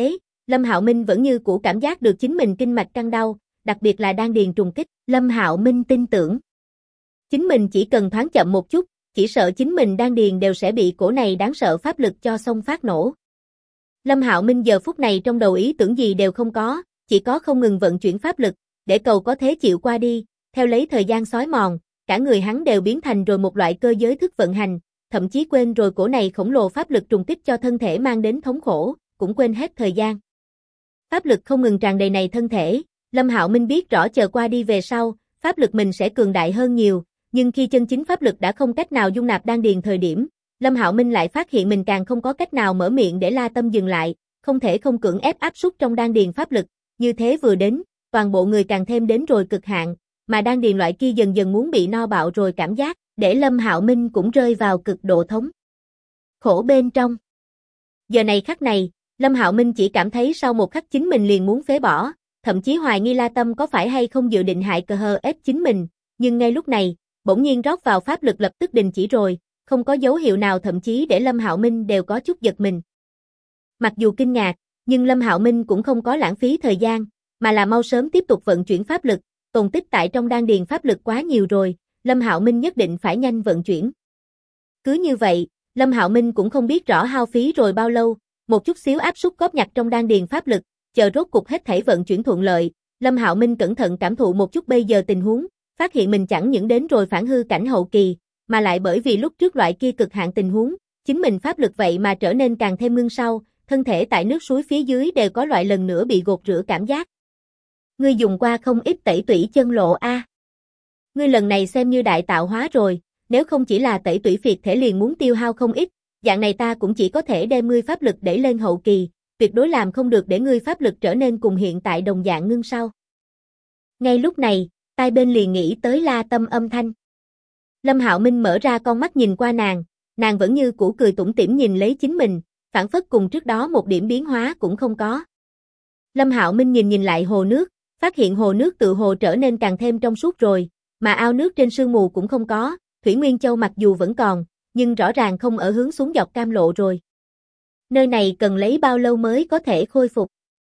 Lâm Hạo Minh vẫn như cũ cảm giác được chính mình kinh mạch căng đau, đặc biệt là đan điền trùng kích. Lâm Hạo Minh tin tưởng chính mình chỉ cần thoáng chậm một chút, chỉ sợ chính mình đan điền đều sẽ bị cổ này đáng sợ pháp lực cho xông phát nổ. Lâm Hạo Minh giờ phút này trong đầu ý tưởng gì đều không có, chỉ có không ngừng vận chuyển pháp lực, để cầu có thế chịu qua đi, theo lấy thời gian xói mòn, cả người hắn đều biến thành rồi một loại cơ giới thức vận hành, thậm chí quên rồi cổ này khổng lồ pháp lực trùng kích cho thân thể mang đến thống khổ, cũng quên hết thời gian. Pháp lực không ngừng tràn đầy này thân thể, Lâm Hạo Minh biết rõ chờ qua đi về sau, pháp lực mình sẽ cường đại hơn nhiều, nhưng khi chân chính pháp lực đã không cách nào dung nạp đan điền thời điểm, Lâm Hạo Minh lại phát hiện mình càng không có cách nào mở miệng để La Tâm dừng lại, không thể không cưỡng ép áp suất trong đan điền pháp lực, như thế vừa đến, toàn bộ người càng thêm đến rồi cực hạn, mà đan điền loại kia dần dần muốn bị no bạo rồi cảm giác, để Lâm Hạo Minh cũng rơi vào cực độ thống khổ bên trong. Giờ này khắc này, Lâm Hạo Minh chỉ cảm thấy sau một khắc chính mình liền muốn phế bỏ, thậm chí hoài nghi La Tâm có phải hay không dự định hại cờ hờ ép chính mình, nhưng ngay lúc này, bỗng nhiên rót vào pháp lực lập tức đình chỉ rồi, không có dấu hiệu nào thậm chí để Lâm Hạo Minh đều có chút giật mình. Mặc dù kinh ngạc, nhưng Lâm Hạo Minh cũng không có lãng phí thời gian, mà là mau sớm tiếp tục vận chuyển pháp lực, tồn tích tại trong đan điền pháp lực quá nhiều rồi, Lâm Hạo Minh nhất định phải nhanh vận chuyển. Cứ như vậy, Lâm Hạo Minh cũng không biết rõ hao phí rồi bao lâu, một chút xíu áp suất góp nhặt trong đan điền pháp lực, chờ rốt cục hết thảy vận chuyển thuận lợi, Lâm Hạo Minh cẩn thận cảm thụ một chút bây giờ tình huống, phát hiện mình chẳng những đến rồi phản hư cảnh hậu kỳ, mà lại bởi vì lúc trước loại kia cực hạn tình huống, chính mình pháp lực vậy mà trở nên càng thêm ngưng sau, thân thể tại nước suối phía dưới đều có loại lần nữa bị gột rửa cảm giác. Ngươi dùng qua không ít tẩy tủy chân lộ a. Ngươi lần này xem như đại tạo hóa rồi, nếu không chỉ là tẩy tủy phiệt thể liền muốn tiêu hao không ít, dạng này ta cũng chỉ có thể đem ngươi pháp lực đẩy lên hậu kỳ, tuyệt đối làm không được để ngươi pháp lực trở nên cùng hiện tại đồng dạng ngưng sau. Ngay lúc này, tai bên liền nghĩ tới La Tâm âm thanh. Lâm Hạo Minh mở ra con mắt nhìn qua nàng vẫn như cũ cười tủm tỉm nhìn lấy chính mình, phản phất cùng trước đó một điểm biến hóa cũng không có. Lâm Hạo Minh nhìn lại hồ nước, phát hiện hồ nước tự hồ trở nên càng thêm trong suốt rồi, mà ao nước trên sương mù cũng không có, Thủy Nguyên Châu mặc dù vẫn còn, nhưng rõ ràng không ở hướng xuống dọc cam lộ rồi. Nơi này cần lấy bao lâu mới có thể khôi phục?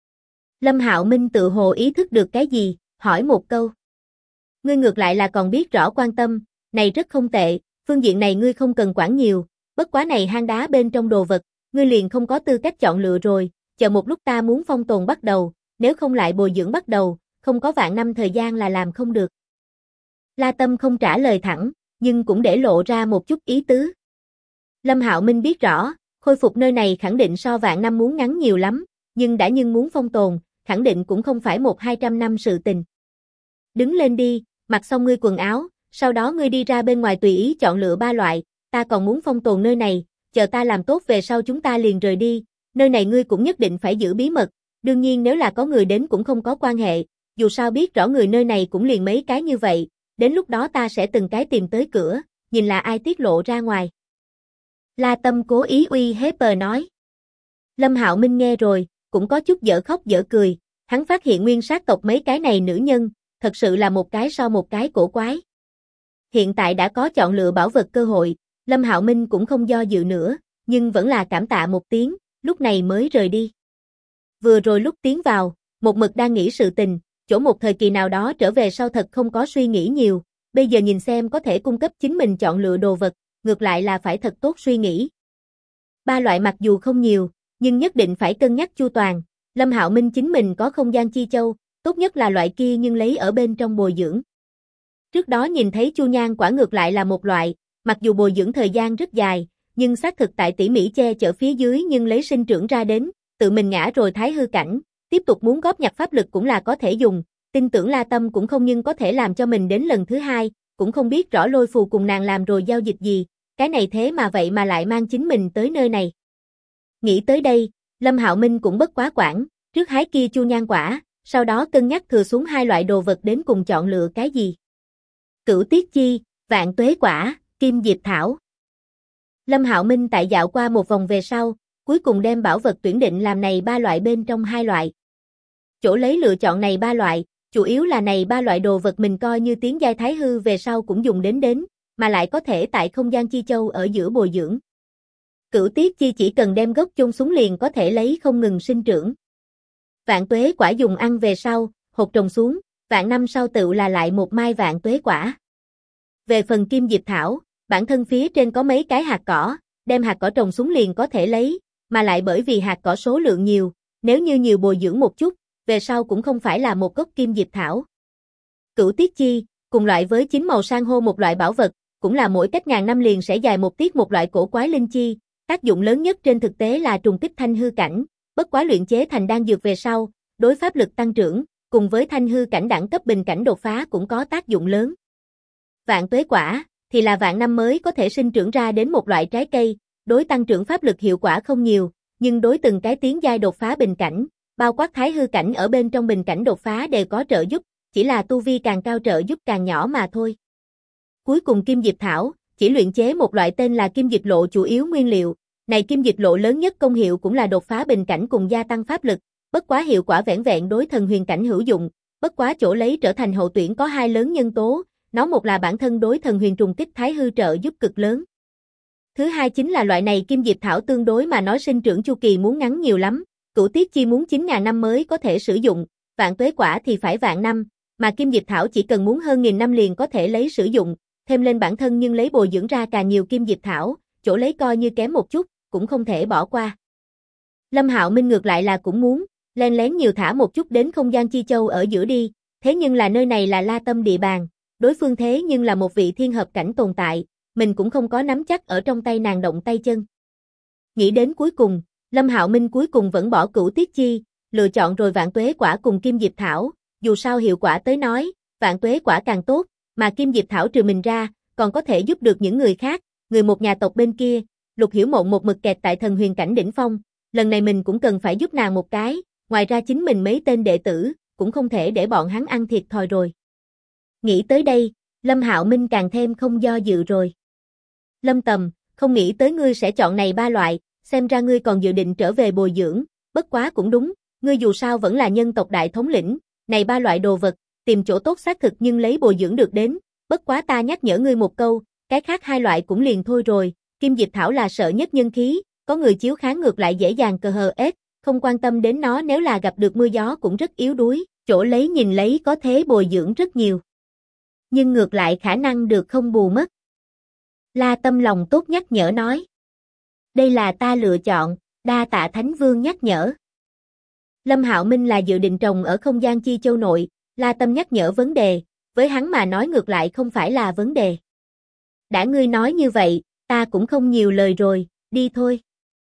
Lâm Hạo Minh tự hồ ý thức được cái gì, hỏi một câu. Ngươi ngược lại là còn biết rõ quan tâm, này rất không tệ, phương diện này ngươi không cần quản nhiều, bất quá này hang đá bên trong đồ vật, ngươi liền không có tư cách chọn lựa rồi, chờ một lúc ta muốn phong tồn bắt đầu, nếu không lại bồi dưỡng bắt đầu, không có vạn năm thời gian là làm không được. La Tâm không trả lời thẳng, nhưng cũng để lộ ra một chút ý tứ. Lâm Hạo Minh biết rõ, khôi phục nơi này khẳng định so vạn năm muốn ngắn nhiều lắm, nhưng đã muốn phong tồn, khẳng định cũng không phải 100-200 năm sự tình. Đứng lên đi, mặc xong ngươi quần áo, sau đó ngươi đi ra bên ngoài tùy ý chọn lựa 3 loại, ta còn muốn phong tồn nơi này, chờ ta làm tốt về sau chúng ta liền rời đi, nơi này ngươi cũng nhất định phải giữ bí mật, đương nhiên nếu là có người đến cũng không có quan hệ, dù sao biết rõ người nơi này cũng liền mấy cái như vậy, đến lúc đó ta sẽ từng cái tìm tới cửa, nhìn là ai tiết lộ ra ngoài. La Tâm cố ý uy hiếp nói. Lâm Hạo Minh nghe rồi, cũng có chút dở khóc dở cười, hắn phát hiện nguyên sát tộc mấy cái này nữ nhân, thật sự là một cái so một cái cổ quái. Hiện tại đã có chọn lựa bảo vật cơ hội, Lâm Hạo Minh cũng không do dự nữa, nhưng vẫn là cảm tạ một tiếng, lúc này mới rời đi. Vừa rồi lúc tiến vào, một mực đang nghĩ sự tình, chỗ một thời kỳ nào đó trở về sau thật không có suy nghĩ nhiều, bây giờ nhìn xem có thể cung cấp chính mình chọn lựa đồ vật, ngược lại là phải thật tốt suy nghĩ. 3 loại mặc dù không nhiều, nhưng nhất định phải cân nhắc chu toàn, Lâm Hạo Minh chính mình có không gian chi châu, tốt nhất là loại kia nhưng lấy ở bên trong bồi dưỡng. Trước đó nhìn thấy chu nhan quả ngược lại là một loại, mặc dù bồi dưỡng thời gian rất dài, nhưng xác thực tại tỉ mỉ che chở phía dưới nhưng lấy sinh trưởng ra đến, tự mình ngã rồi thái hư cảnh, tiếp tục muốn góp nhặt pháp lực cũng là có thể dùng, tin tưởng La Tâm cũng không nhưng có thể làm cho mình đến lần thứ 2, cũng không biết rõ Lôi Phù cùng nàng làm rồi giao dịch gì, cái này thế mà vậy mà lại mang chính mình tới nơi này. Nghĩ tới đây, Lâm Hạo Minh cũng bất quá quản, trước hái kia chu nhan quả, sau đó cân nhắc thừa xuống 2 loại đồ vật đến cùng chọn lựa cái gì. Cửu Tiết Chi, Vạn Tuế Quả, Kim Diệp Thảo. Lâm Hạo Minh tại dạo qua một vòng về sau, cuối cùng đem bảo vật tuyển định làm này 3 loại bên trong 2 loại. Chỗ lấy lựa chọn này 3 loại, chủ yếu là này 3 loại đồ vật mình coi như tiến giai thái hư về sau cũng dùng đến, mà lại có thể tại không gian chi châu ở giữa bồi dưỡng. Cửu Tiết Chi chỉ cần đem gốc chôn xuống liền có thể lấy không ngừng sinh trưởng. Vạn tuế quả dùng ăn về sau, hột trồng xuống, vạn năm sau tựu là lại một mai vạn tuế quả. Về phần kim diệp thảo, bản thân phía trên có mấy cái hạt cỏ, đem hạt cỏ trồng xuống liền có thể lấy, mà lại bởi vì hạt cỏ số lượng nhiều, nếu như nhiều bồi dưỡng một chút, về sau cũng không phải là một gốc kim diệp thảo. Cửu tiết chi, cùng loại với chín màu san hô một loại bảo vật, cũng là mỗi cách ngàn năm liền sẽ dài một tiết một loại cổ quái linh chi, tác dụng lớn nhất trên thực tế là trùng kích thanh hư cảnh, bất quá luyện chế thành đan dược về sau, đối pháp lực tăng trưởng, cùng với thanh hư cảnh đẳng cấp bình cảnh đột phá cũng có tác dụng lớn. Vạn tuế quả, thì là vạn năm mới có thể sinh trưởng ra đến một loại trái cây, đối tăng trưởng pháp lực hiệu quả không nhiều, nhưng đối từng cái tiến giai đột phá bình cảnh, bao quát thái hư cảnh ở bên trong bình cảnh đột phá đều có trợ giúp, chỉ là tu vi càng cao trợ giúp càng nhỏ mà thôi. Cuối cùng kim diệp thảo, chỉ luyện chế một loại tên là kim diệp lộ chủ yếu nguyên liệu, này kim diệp lộ lớn nhất công hiệu cũng là đột phá bình cảnh cùng gia tăng pháp lực, bất quá hiệu quả vẻn vẹn đối thần huyền cảnh hữu dụng, bất quá chỗ lấy trở thành hậu tuyển có hai lớn nhân tố, nó một là bản thân đối thần huyền trùng kích thái hư trợ giúp cực lớn. Thứ hai chính là loại này kim diệp thảo tương đối mà nói sinh trưởng chu kỳ muốn ngắn nhiều lắm, cửu tiết chi muốn 9.000 năm mới có thể sử dụng, vạn tuế quả thì phải vạn năm, mà kim diệp thảo chỉ cần muốn hơn 1000 năm liền có thể lấy sử dụng, thêm lên bản thân nhưng lấy bồi dưỡng ra càng nhiều kim diệp thảo, chỗ lấy coi như kém một chút, cũng không thể bỏ qua. Lâm Hạo Minh ngược lại là cũng muốn, len lén nhiều thả một chút đến không gian chi châu ở giữa đi, thế nhưng là nơi này là La Tâm địa bàn, đối phương thế nhưng là một vị thiên hợp cảnh tồn tại, mình cũng không có nắm chắc ở trong tay nàng động tay chân. Nghĩ đến cuối cùng, Lâm Hạo Minh cuối cùng vẫn bỏ cửu tiết chi, lựa chọn rồi vạn tuế quả cùng kim diệp thảo, dù sao hiệu quả tới nói, vạn tuế quả càng tốt, mà kim diệp thảo trừ mình ra, còn có thể giúp được những người khác, người một nhà tộc bên kia, Lục Hiểu Mộng một mực kẹt tại thần huyền cảnh đỉnh phong, lần này mình cũng cần phải giúp nàng một cái, ngoài ra chính mình mấy tên đệ tử, cũng không thể để bọn hắn ăn thiệt thòi rồi. Nghĩ tới đây, Lâm Hạo Minh càng thêm không do dự rồi. Lâm Tầm, không nghĩ tới ngươi sẽ chọn này ba loại, xem ra ngươi còn dự định trở về bồi dưỡng, bất quá cũng đúng, ngươi dù sao vẫn là nhân tộc đại thống lĩnh, này ba loại đồ vật, tìm chỗ tốt xác thực nhưng lấy bồi dưỡng được đến, bất quá ta nhắc nhở ngươi một câu, cái khác hai loại cũng liền thôi rồi, kim diệp thảo là sợ nhất nhân khí, có người chiếu kháng ngược lại dễ dàng cờ hờ ết, không quan tâm đến nó nếu là gặp được mưa gió cũng rất yếu đuối, chỗ lấy nhìn lấy có thế bồi dưỡng rất nhiều. Nhưng ngược lại khả năng được không bù mất. La Tâm lòng tốt nhắc nhở nói. Đây là ta lựa chọn, đa tạ Thánh Vương nhắc nhở. Lâm Hạo Minh là dự định trồng ở không gian chi châu nội, La Tâm nhắc nhở vấn đề, với hắn mà nói ngược lại không phải là vấn đề. Đã ngươi nói như vậy, ta cũng không nhiều lời rồi, đi thôi.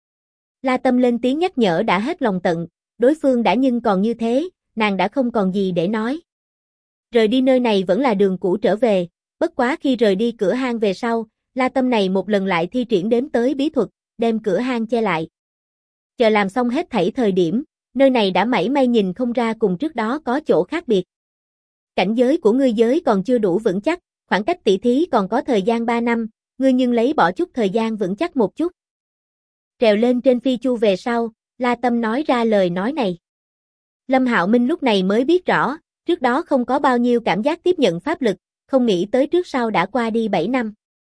La Tâm lên tiếng nhắc nhở đã hết lòng tận, đối phương đã nhưng còn như thế, nàng đã không còn gì để nói. Rời đi nơi này vẫn là đường cũ trở về, bất quá khi rời đi cửa hang về sau, La Tâm này một lần lại thi triển đếm tới bí thuật, đem cửa hang che lại. Chờ làm xong hết thảy thời điểm, nơi này đã mảy may nhìn không ra cùng trước đó có chỗ khác biệt. Cảnh giới của ngươi giới còn chưa đủ vững chắc, khoảng cách tỷ thí còn có thời gian 3 năm, ngươi nhưng lấy bỏ chút thời gian vững chắc một chút. Trèo lên trên phi chu về sau, La Tâm nói ra lời nói này. Lâm Hạo Minh lúc này mới biết rõ, trước đó không có bao nhiêu cảm giác tiếp nhận pháp lực, không nghĩ tới trước sau đã qua đi 7 năm.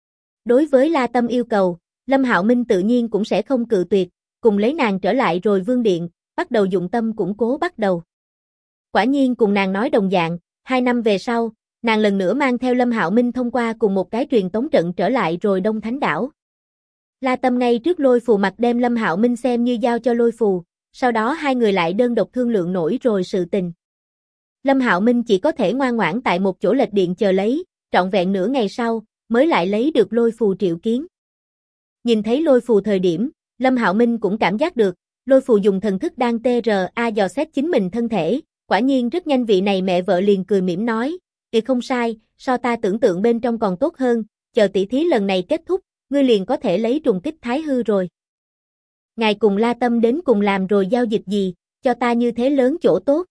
Đối với La Tâm yêu cầu, Lâm Hạo Minh tự nhiên cũng sẽ không cự tuyệt, cùng lấy nàng trở lại rồi Vương Điện, bắt đầu dụng tâm củng cố bắt đầu. Quả nhiên cùng nàng nói đồng dạng, 2 năm về sau, nàng lần nữa mang theo Lâm Hạo Minh thông qua cùng một cái truyền tống trận trở lại rồi Đông Thánh Đảo. La Tâm ngay trước Lôi Phù mặt đem Lâm Hạo Minh xem như giao cho Lôi Phù, sau đó hai người lại đơn độc thương lượng nổi rồi sự tình. Lâm Hạo Minh chỉ có thể ngoan ngoãn tại một chỗ lệch điện chờ lấy, trọn vẹn nửa ngày sau, mới lại lấy được Lôi Phù triệu kiến. Nhìn thấy Lôi Phù thời điểm, Lâm Hạo Minh cũng cảm giác được, Lôi Phù dùng thần thức đang TRA dò xét chính mình thân thể, quả nhiên rất nhanh vị này mẹ vợ liền cười mỉm nói, "Kìa không sai, so ta tưởng tượng bên trong còn tốt hơn, chờ tỷ thí lần này kết thúc, ngươi liền có thể lấy trùng kích thái hư rồi." Ngài cùng La Tâm đến cùng làm rồi giao dịch gì, cho ta như thế lớn chỗ tốt.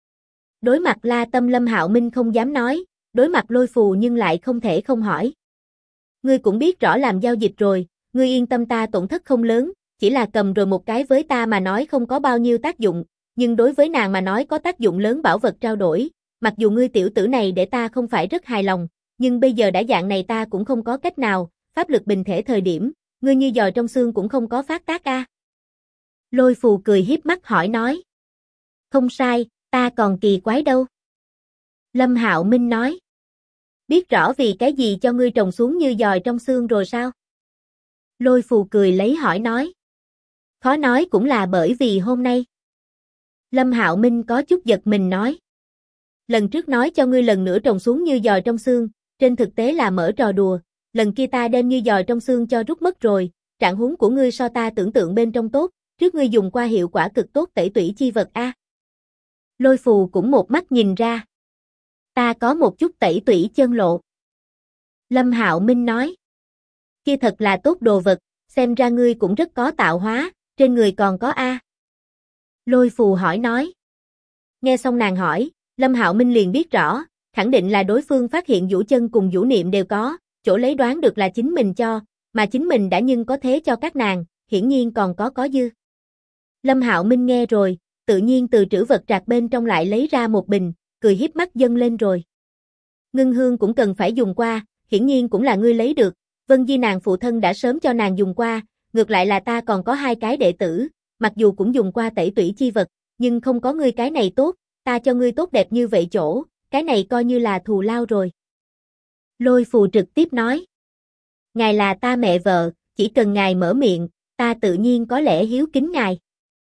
Đối mặt La Tâm Lâm Hạo Minh không dám nói, đối mặt Lôi Phù nhưng lại không thể không hỏi. Ngươi cũng biết rõ làm giao dịch rồi, ngươi yên tâm ta tổn thất không lớn, chỉ là cầm rồi một cái với ta mà nói không có bao nhiêu tác dụng, nhưng đối với nàng mà nói có tác dụng lớn bảo vật trao đổi, mặc dù ngươi tiểu tử này để ta không phải rất hài lòng, nhưng bây giờ đã dạng này ta cũng không có cách nào, pháp lực bình thể thời điểm, ngươi như giò trong xương cũng không có phát tác a. Lôi Phù cười hiếp mắt hỏi nói. Không sai, ta còn kỳ quái đâu. Lâm Hạo Minh nói. Biết rõ vì cái gì cho ngươi trồng xuống như giòi trong xương rồi sao? Lôi Phù cười lấy hỏi nói. Khó nói cũng là bởi vì hôm nay. Lâm Hạo Minh có chút giật mình nói. Lần trước nói cho ngươi lần nữa trồng xuống như giòi trong xương, trên thực tế là mở trò đùa, lần kia ta đem như giòi trong xương cho rút mất rồi, trạng huống của ngươi so ta tưởng tượng bên trong tốt, trước ngươi dùng qua hiệu quả cực tốt tẩy tủy chi vật a. Lôi Phù cũng một mắt nhìn ra. Ta có một chút tẩy tủy chân lộ. Lâm Hạo Minh nói. Kia thật là tốt đồ vật, xem ra ngươi cũng rất có tạo hóa, trên người còn có a. Lôi Phù hỏi nói. Nghe xong nàng hỏi, Lâm Hạo Minh liền biết rõ, khẳng định là đối phương phát hiện vũ chân cùng vũ niệm đều có, chỗ lấy đoán được là chính mình cho, mà chính mình đã nhưng có thế cho các nàng, hiển nhiên còn có dư. Lâm Hạo Minh nghe rồi, tự nhiên từ trữ vật trạc bên trong lại lấy ra một bình, cười hiếp mắt dâng lên rồi. Ngưng hương cũng cần phải dùng qua, hiển nhiên cũng là ngươi lấy được, Vân Di nàng phụ thân đã sớm cho nàng dùng qua, ngược lại là ta còn có 2 cái đệ tử, mặc dù cũng dùng qua tẩy tủy chi vật, nhưng không có ngươi cái này tốt, ta cho ngươi tốt đẹp như vậy chỗ, cái này coi như là thù lao rồi. Lôi Phù trực tiếp nói. Ngài là ta mẹ vợ, chỉ cần ngài mở miệng, ta tự nhiên có lẽ hiếu kính ngài.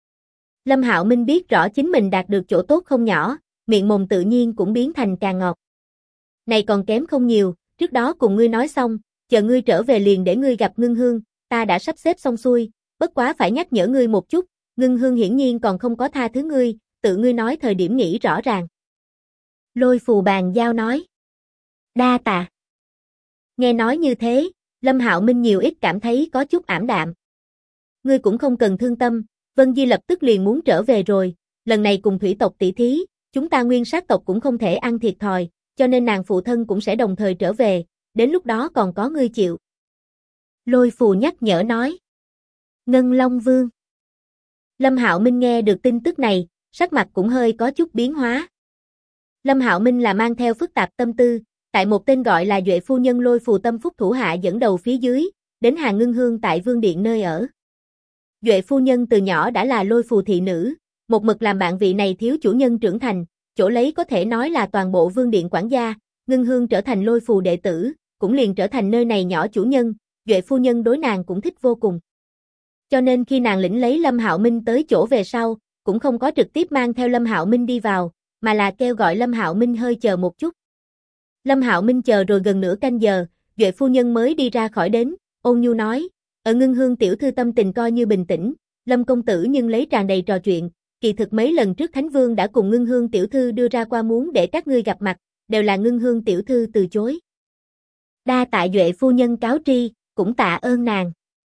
Lâm Hạo Minh biết rõ chính mình đạt được chỗ tốt không nhỏ, miệng mồm tự nhiên cũng biến thành càng ngọt. Này còn kém không nhiều, trước đó cùng ngươi nói xong, chờ ngươi trở về liền để ngươi gặp Ngưng Hương, ta đã sắp xếp xong xuôi, bất quá phải nhắc nhở ngươi một chút, Ngưng Hương hiển nhiên còn không có tha thứ ngươi, tự ngươi nói thời điểm nghĩ rõ ràng. Lôi Phù bàn giao nói. Đa tạ. Nghe nói như thế, Lâm Hạo Minh nhiều ít cảm thấy có chút ảm đạm. Ngươi cũng không cần thương tâm, Vân Di lập tức liền muốn trở về rồi, lần này cùng thủy tộc tỷ thí, chúng ta nguyên sát tộc cũng không thể ăn thiệt thòi, cho nên nàng phụ thân cũng sẽ đồng thời trở về, đến lúc đó còn có ngươi chịu. Lôi Phù nhắc nhở nói. Ngân Long Vương. Lâm Hạo Minh nghe được tin tức này, sắc mặt cũng hơi có chút biến hóa. Lâm Hạo Minh là mang theo phức tạp tâm tư, tại một tên gọi là Duệ phu nhân Lôi Phù tâm phúc thủ hạ dẫn đầu phía dưới, đến Hàn Ngưng Hương tại Vương Điện nơi ở. Duệ phu nhân từ nhỏ đã là Lôi Phù thị nữ, một mực làm bạn vị này thiếu chủ nhân trưởng thành, chỗ lấy có thể nói là toàn bộ Vương Điện quản gia, Ngưng Hương trở thành Lôi Phù đệ tử, cũng liền trở thành nơi này nhỏ chủ nhân, Duệ phu nhân đối nàng cũng thích vô cùng. Cho nên khi nàng lĩnh lấy Lâm Hạo Minh tới chỗ về sau, cũng không có trực tiếp mang theo Lâm Hạo Minh đi vào, mà là kêu gọi Lâm Hạo Minh hơi chờ một chút. Lâm Hạo Minh chờ rồi gần nửa canh giờ, Duệ phu nhân mới đi ra khỏi đến, ôn nhu nói, ở Ngưng Hương tiểu thư tâm tình coi như bình tĩnh, Lâm công tử nhưng lấy tràn đầy trò chuyện, kỳ thực mấy lần trước Thánh Vương đã cùng Ngưng Hương tiểu thư đưa ra qua muốn để các ngươi gặp mặt, đều là Ngưng Hương tiểu thư từ chối. Đa tạ Duệ phu nhân cáo tri, cũng tạ ơn nàng.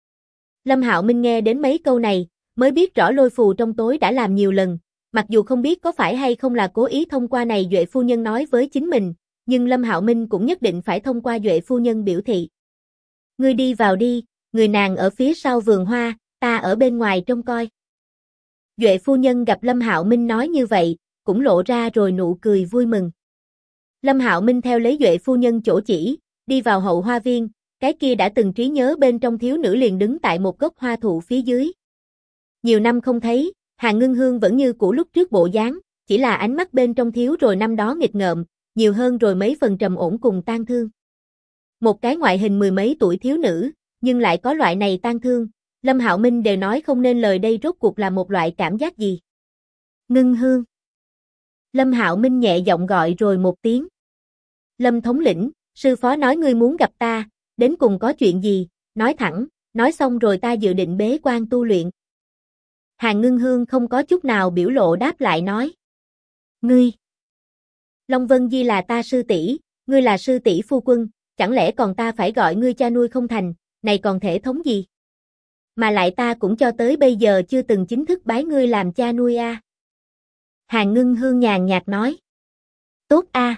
Lâm Hạo Minh nghe đến mấy câu này, mới biết rõ Lôi Phù trong tối đã làm nhiều lần, mặc dù không biết có phải hay không là cố ý thông qua này Duệ phu nhân nói với chính mình, nhưng Lâm Hạo Minh cũng nhất định phải thông qua Duệ phu nhân biểu thị. Ngươi đi vào đi, người nàng ở phía sau vườn hoa, ta ở bên ngoài trông coi. Duệ phu nhân gặp Lâm Hạo Minh nói như vậy, cũng lộ ra rồi nụ cười vui mừng. Lâm Hạo Minh theo lấy Duệ phu nhân chỗ chỉ, đi vào hậu hoa viên, cái kia đã từng trí nhớ bên trong thiếu nữ liền đứng tại một gốc hoa thụ phía dưới. Nhiều năm không thấy, Hàn Ngưng Hương vẫn như cũ lúc trước bộ dáng, chỉ là ánh mắt bên trong thiếu rồi năm đó nghịch ngợm, nhiều hơn rồi mấy phần trầm ổn cùng tang thương. Một cái ngoại hình 10 mấy tuổi thiếu nữ, nhưng lại có loại này tang thương, Lâm Hạo Minh đều nói không nên lời đây rốt cuộc là một loại cảm giác gì. Ngưng Hương. Lâm Hạo Minh nhẹ giọng gọi rồi một tiếng. Lâm thống lĩnh, sư phó nói ngươi muốn gặp ta, đến cùng có chuyện gì, nói thẳng, nói xong rồi ta dự định bế quan tu luyện. Hàn Ngưng Hương không có chút nào biểu lộ đáp lại nói. Ngươi. Long Vân Di là ta sư tỷ, ngươi là sư tỷ phu quân, chẳng lẽ còn ta phải gọi ngươi cha nuôi không thành, này còn thể thống gì? Mà lại ta cũng cho tới bây giờ chưa từng chính thức bái ngươi làm cha nuôi a. Hàn Ngưng Hương nhàn nhạt nói. Tốt a.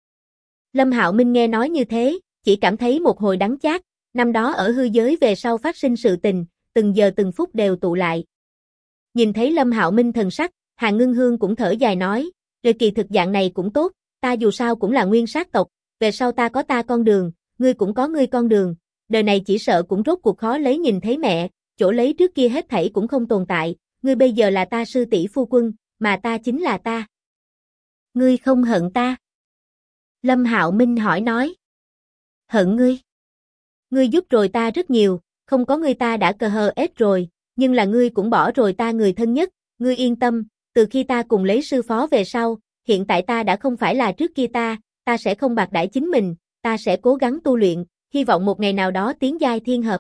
Lâm Hạo Minh nghe nói như thế, chỉ cảm thấy một hồi đắng chát, năm đó ở hư giới về sau phát sinh sự tình, từng giờ từng phút đều tụ lại. Nhìn thấy Lâm Hạo Minh thần sắc, Hàn Ngưng Hương cũng thở dài nói, rồi kỳ thực dạng này cũng tốt, ta dù sao cũng là nguyên sát tộc, về sau ta có ta con đường, ngươi cũng có ngươi con đường, đời này chỉ sợ cũng rốt cuộc khó lấy nhìn thấy mẹ, chỗ lấy trước kia hết thảy cũng không tồn tại, ngươi bây giờ là ta sư tỷ phu quân, mà ta chính là ta. Ngươi không hận ta? Lâm Hạo Minh hỏi nói. Hận ngươi? Ngươi giúp rồi ta rất nhiều, không có ngươi ta đã cờ hờ ết rồi, nhưng là ngươi cũng bỏ rồi ta người thân nhất, ngươi yên tâm, từ khi ta cùng lấy sư phó về sau, hiện tại ta đã không phải là trước kia ta sẽ không bạc đãi chính mình, ta sẽ cố gắng tu luyện, hy vọng một ngày nào đó tiến giai thiên hợp.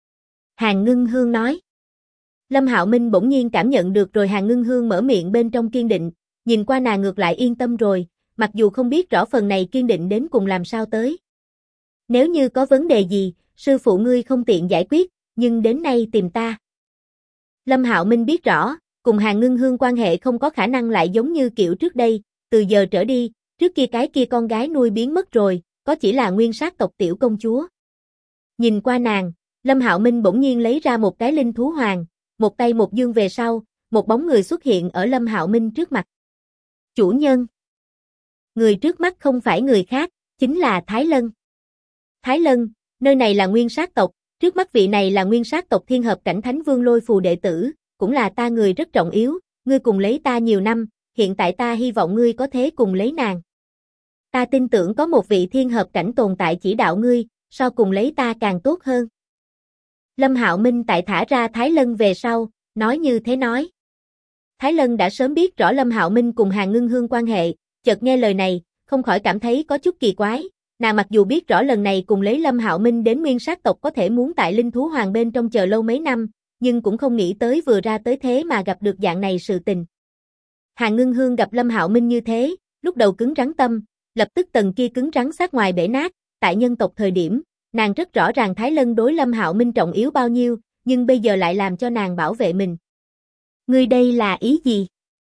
Hàn Ngưng Hương nói. Lâm Hạo Minh bỗng nhiên cảm nhận được rồi Hàn Ngưng Hương mở miệng bên trong kiên định, nhìn qua nàng ngược lại yên tâm rồi, mặc dù không biết rõ phần này kiên định đến cùng làm sao tới. Nếu như có vấn đề gì, sư phụ ngươi không tiện giải quyết, nhưng đến nay tìm ta. Lâm Hạo Minh biết rõ, cùng Hàn Ngưng Hương quan hệ không có khả năng lại giống như kiểu trước đây, từ giờ trở đi, trước kia cái kia con gái nuôi biến mất rồi, có chỉ là nguyên sát tộc tiểu công chúa. Nhìn qua nàng, Lâm Hạo Minh bỗng nhiên lấy ra một cái linh thú hoàng, một tay một dương về sau, một bóng người xuất hiện ở Lâm Hạo Minh trước mặt. Chủ nhân. Người trước mắt không phải người khác, chính là Thái Lân. Thái Lân, nơi này là nguyên sát tộc, trước mắt vị này là nguyên sát tộc thiên hợp cảnh Thánh Vương Lôi Phù đệ tử, cũng là ta người rất trọng yếu, ngươi cùng lấy ta nhiều năm, hiện tại ta hy vọng ngươi có thể cùng lấy nàng. Ta tin tưởng có một vị thiên hợp cảnh tồn tại chỉ đạo ngươi, so cùng lấy ta càng tốt hơn. Lâm Hạo Minh tại thả ra Thái Lân về sau, nói như thế nói. Thái Lân đã sớm biết rõ Lâm Hạo Minh cùng Hàn Ngưng Hương quan hệ, chợt nghe lời này, không khỏi cảm thấy có chút kỳ quái. Nàng mặc dù biết rõ lần này cùng lấy Lâm Hạo Minh đến nguyên sát tộc có thể muốn tại linh thú hoàng bên trong chờ lâu mấy năm, nhưng cũng không nghĩ tới vừa ra tới thế mà gặp được dạng này sự tình. Hàn Ngưng Hương gặp Lâm Hạo Minh như thế, lúc đầu cứng rắn tâm, lập tức tầng kia cứng rắn sát ngoài bể nát, tại nhân tộc thời điểm, nàng rất rõ ràng Thái Lân đối Lâm Hạo Minh trọng yếu bao nhiêu, nhưng bây giờ lại làm cho nàng bảo vệ mình. Ngươi đây là ý gì?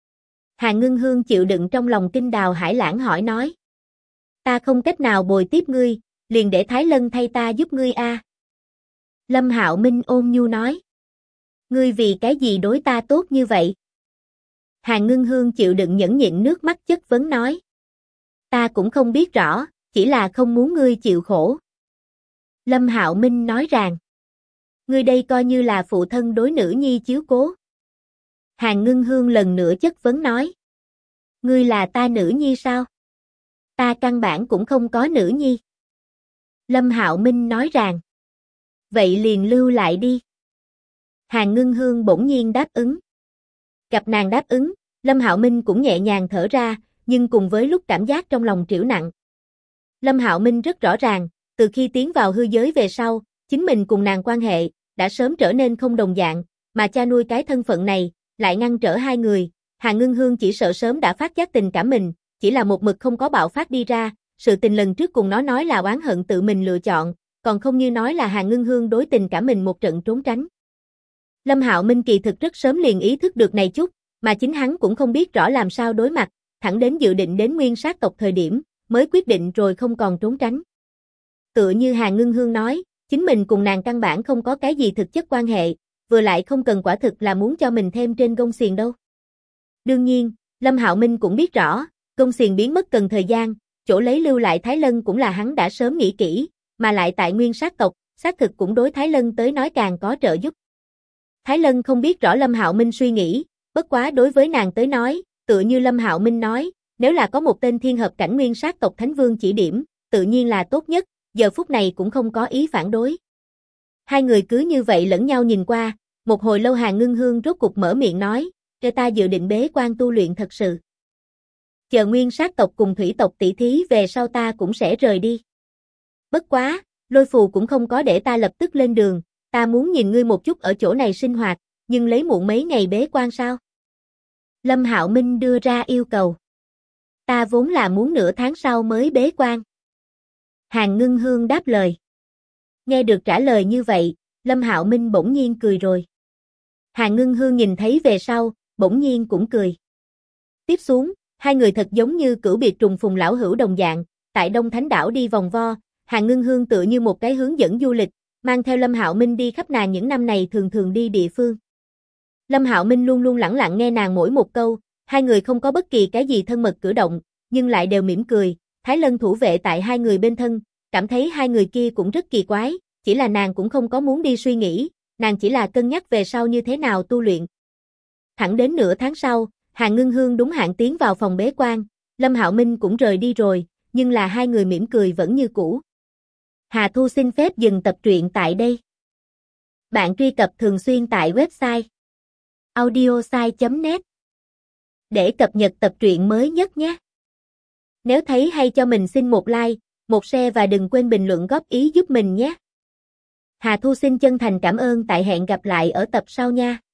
Hàn Ngưng Hương chịu đựng trong lòng kinh đào hải lãng hỏi nói. Ta không cách nào bồi tiếp ngươi, liền để Thái Lân thay ta giúp ngươi a. Lâm Hạo Minh ôn nhu nói. Ngươi vì cái gì đối ta tốt như vậy? Hàn Ngưng Hương chịu đựng nhẫn nhịn nước mắt chất vấn nói. Ta cũng không biết rõ, chỉ là không muốn ngươi chịu khổ. Lâm Hạo Minh nói rằng. Ngươi đây coi như là phụ thân đối nữ nhi chiếu cố. Hàn Ngưng Hương lần nữa chất vấn nói. Ngươi là ta nữ nhi sao? Ta căn bản cũng không có nữ nhi. Lâm Hạo Minh nói rằng. Vậy liền lưu lại đi. Hàn Ngưng Hương bỗng nhiên đáp ứng. Gặp nàng đáp ứng, Lâm Hạo Minh cũng nhẹ nhàng thở ra, nhưng cùng với lúc cảm giác trong lòng trĩu nặng. Lâm Hạo Minh rất rõ ràng, từ khi tiến vào hư giới về sau, chính mình cùng nàng quan hệ, đã sớm trở nên không đồng dạng, mà cha nuôi cái thân phận này, lại ngăn trở hai người. Hàn Ngưng Hương chỉ sợ sớm đã phát giác tình cảm mình, chỉ là một mực không có bạo phát đi ra, sự tình lần trước cùng nó nói là oán hận tự mình lựa chọn, còn không như nói là Hàn Ngưng Hương đối tình cảm mình một trận trốn tránh. Lâm Hạo Minh kỳ thực rất sớm liền ý thức được này chút, mà chính hắn cũng không biết rõ làm sao đối mặt, thẳng đến dự định đến nguyên sát tộc thời điểm, mới quyết định rồi không còn trốn tránh. Tựa như Hàn Ngưng Hương nói, chính mình cùng nàng căn bản không có cái gì thực chất quan hệ, vừa lại không cần quả thực là muốn cho mình thêm trên gông xiềng đâu. Đương nhiên, Lâm Hạo Minh cũng biết rõ, gông xiềng biến mất cần thời gian, chỗ lấy lưu lại Thái Lân cũng là hắn đã sớm nghĩ kỹ, mà lại tại nguyên sát tộc, xác thực cũng đối Thái Lân tới nói càng có trợ giúp. Thái Lân không biết rõ Lâm Hạo Minh suy nghĩ, bất quá đối với nàng tới nói, tựa như Lâm Hạo Minh nói, nếu là có một tên thiên hợp cảnh nguyên sát tộc Thánh Vương chỉ điểm, tự nhiên là tốt nhất, giờ phút này cũng không có ý phản đối. Hai người cứ như vậy lẫn nhau nhìn qua, một hồi lâu Hàn Ngưng Hương rốt cục mở miệng nói, cho ta dự định bế quan tu luyện thật sự. Chờ nguyên sát tộc cùng thủy tộc tỷ thí về sau ta cũng sẽ rời đi. Bất quá, Lôi Phù cũng không có để ta lập tức lên đường, ta muốn nhìn ngươi một chút ở chỗ này sinh hoạt, nhưng lấy muộn mấy ngày bế quan sao? Lâm Hạo Minh đưa ra yêu cầu. Ta vốn là muốn nửa tháng sau mới bế quan. Hàn Ngưng Hương đáp lời. Nghe được trả lời như vậy, Lâm Hạo Minh bỗng nhiên cười rồi. Hàn Ngưng Hương nhìn thấy về sau, bỗng nhiên cũng cười. Tiếp xuống, hai người thật giống như cửu biệt trùng phùng lão hữu đồng dạng, tại Đông Thánh Đảo đi vòng vo, Hàn Ngưng Hương tựa như một cái hướng dẫn du lịch, mang theo Lâm Hạo Minh đi khắp nàng những năm này thường thường đi địa phương. Lâm Hạo Minh luôn luôn lẳng lặng nghe nàng mỗi một câu, hai người không có bất kỳ cái gì thân mật cử động, nhưng lại đều mỉm cười. Thái Lân thủ vệ tại hai người bên thân, cảm thấy hai người kia cũng rất kỳ quái, chỉ là nàng cũng không có muốn đi suy nghĩ, nàng chỉ là cân nhắc về sau như thế nào tu luyện. Thẳng đến nửa tháng sau, Hà Ngưng Hương đúng hạn tiến vào phòng bế quan, Lâm Hạo Minh cũng rời đi rồi, nhưng là hai người mỉm cười vẫn như cũ. Hà Thu xin phép dừng tập truyện tại đây. Bạn truy cập thường xuyên tại website audiosai.net để cập nhật tập truyện mới nhất nhé. Nếu thấy hay cho mình xin một like, một share và đừng quên bình luận góp ý giúp mình nhé. Hà Thu xin chân thành cảm ơn, tại hẹn gặp lại ở tập sau nha.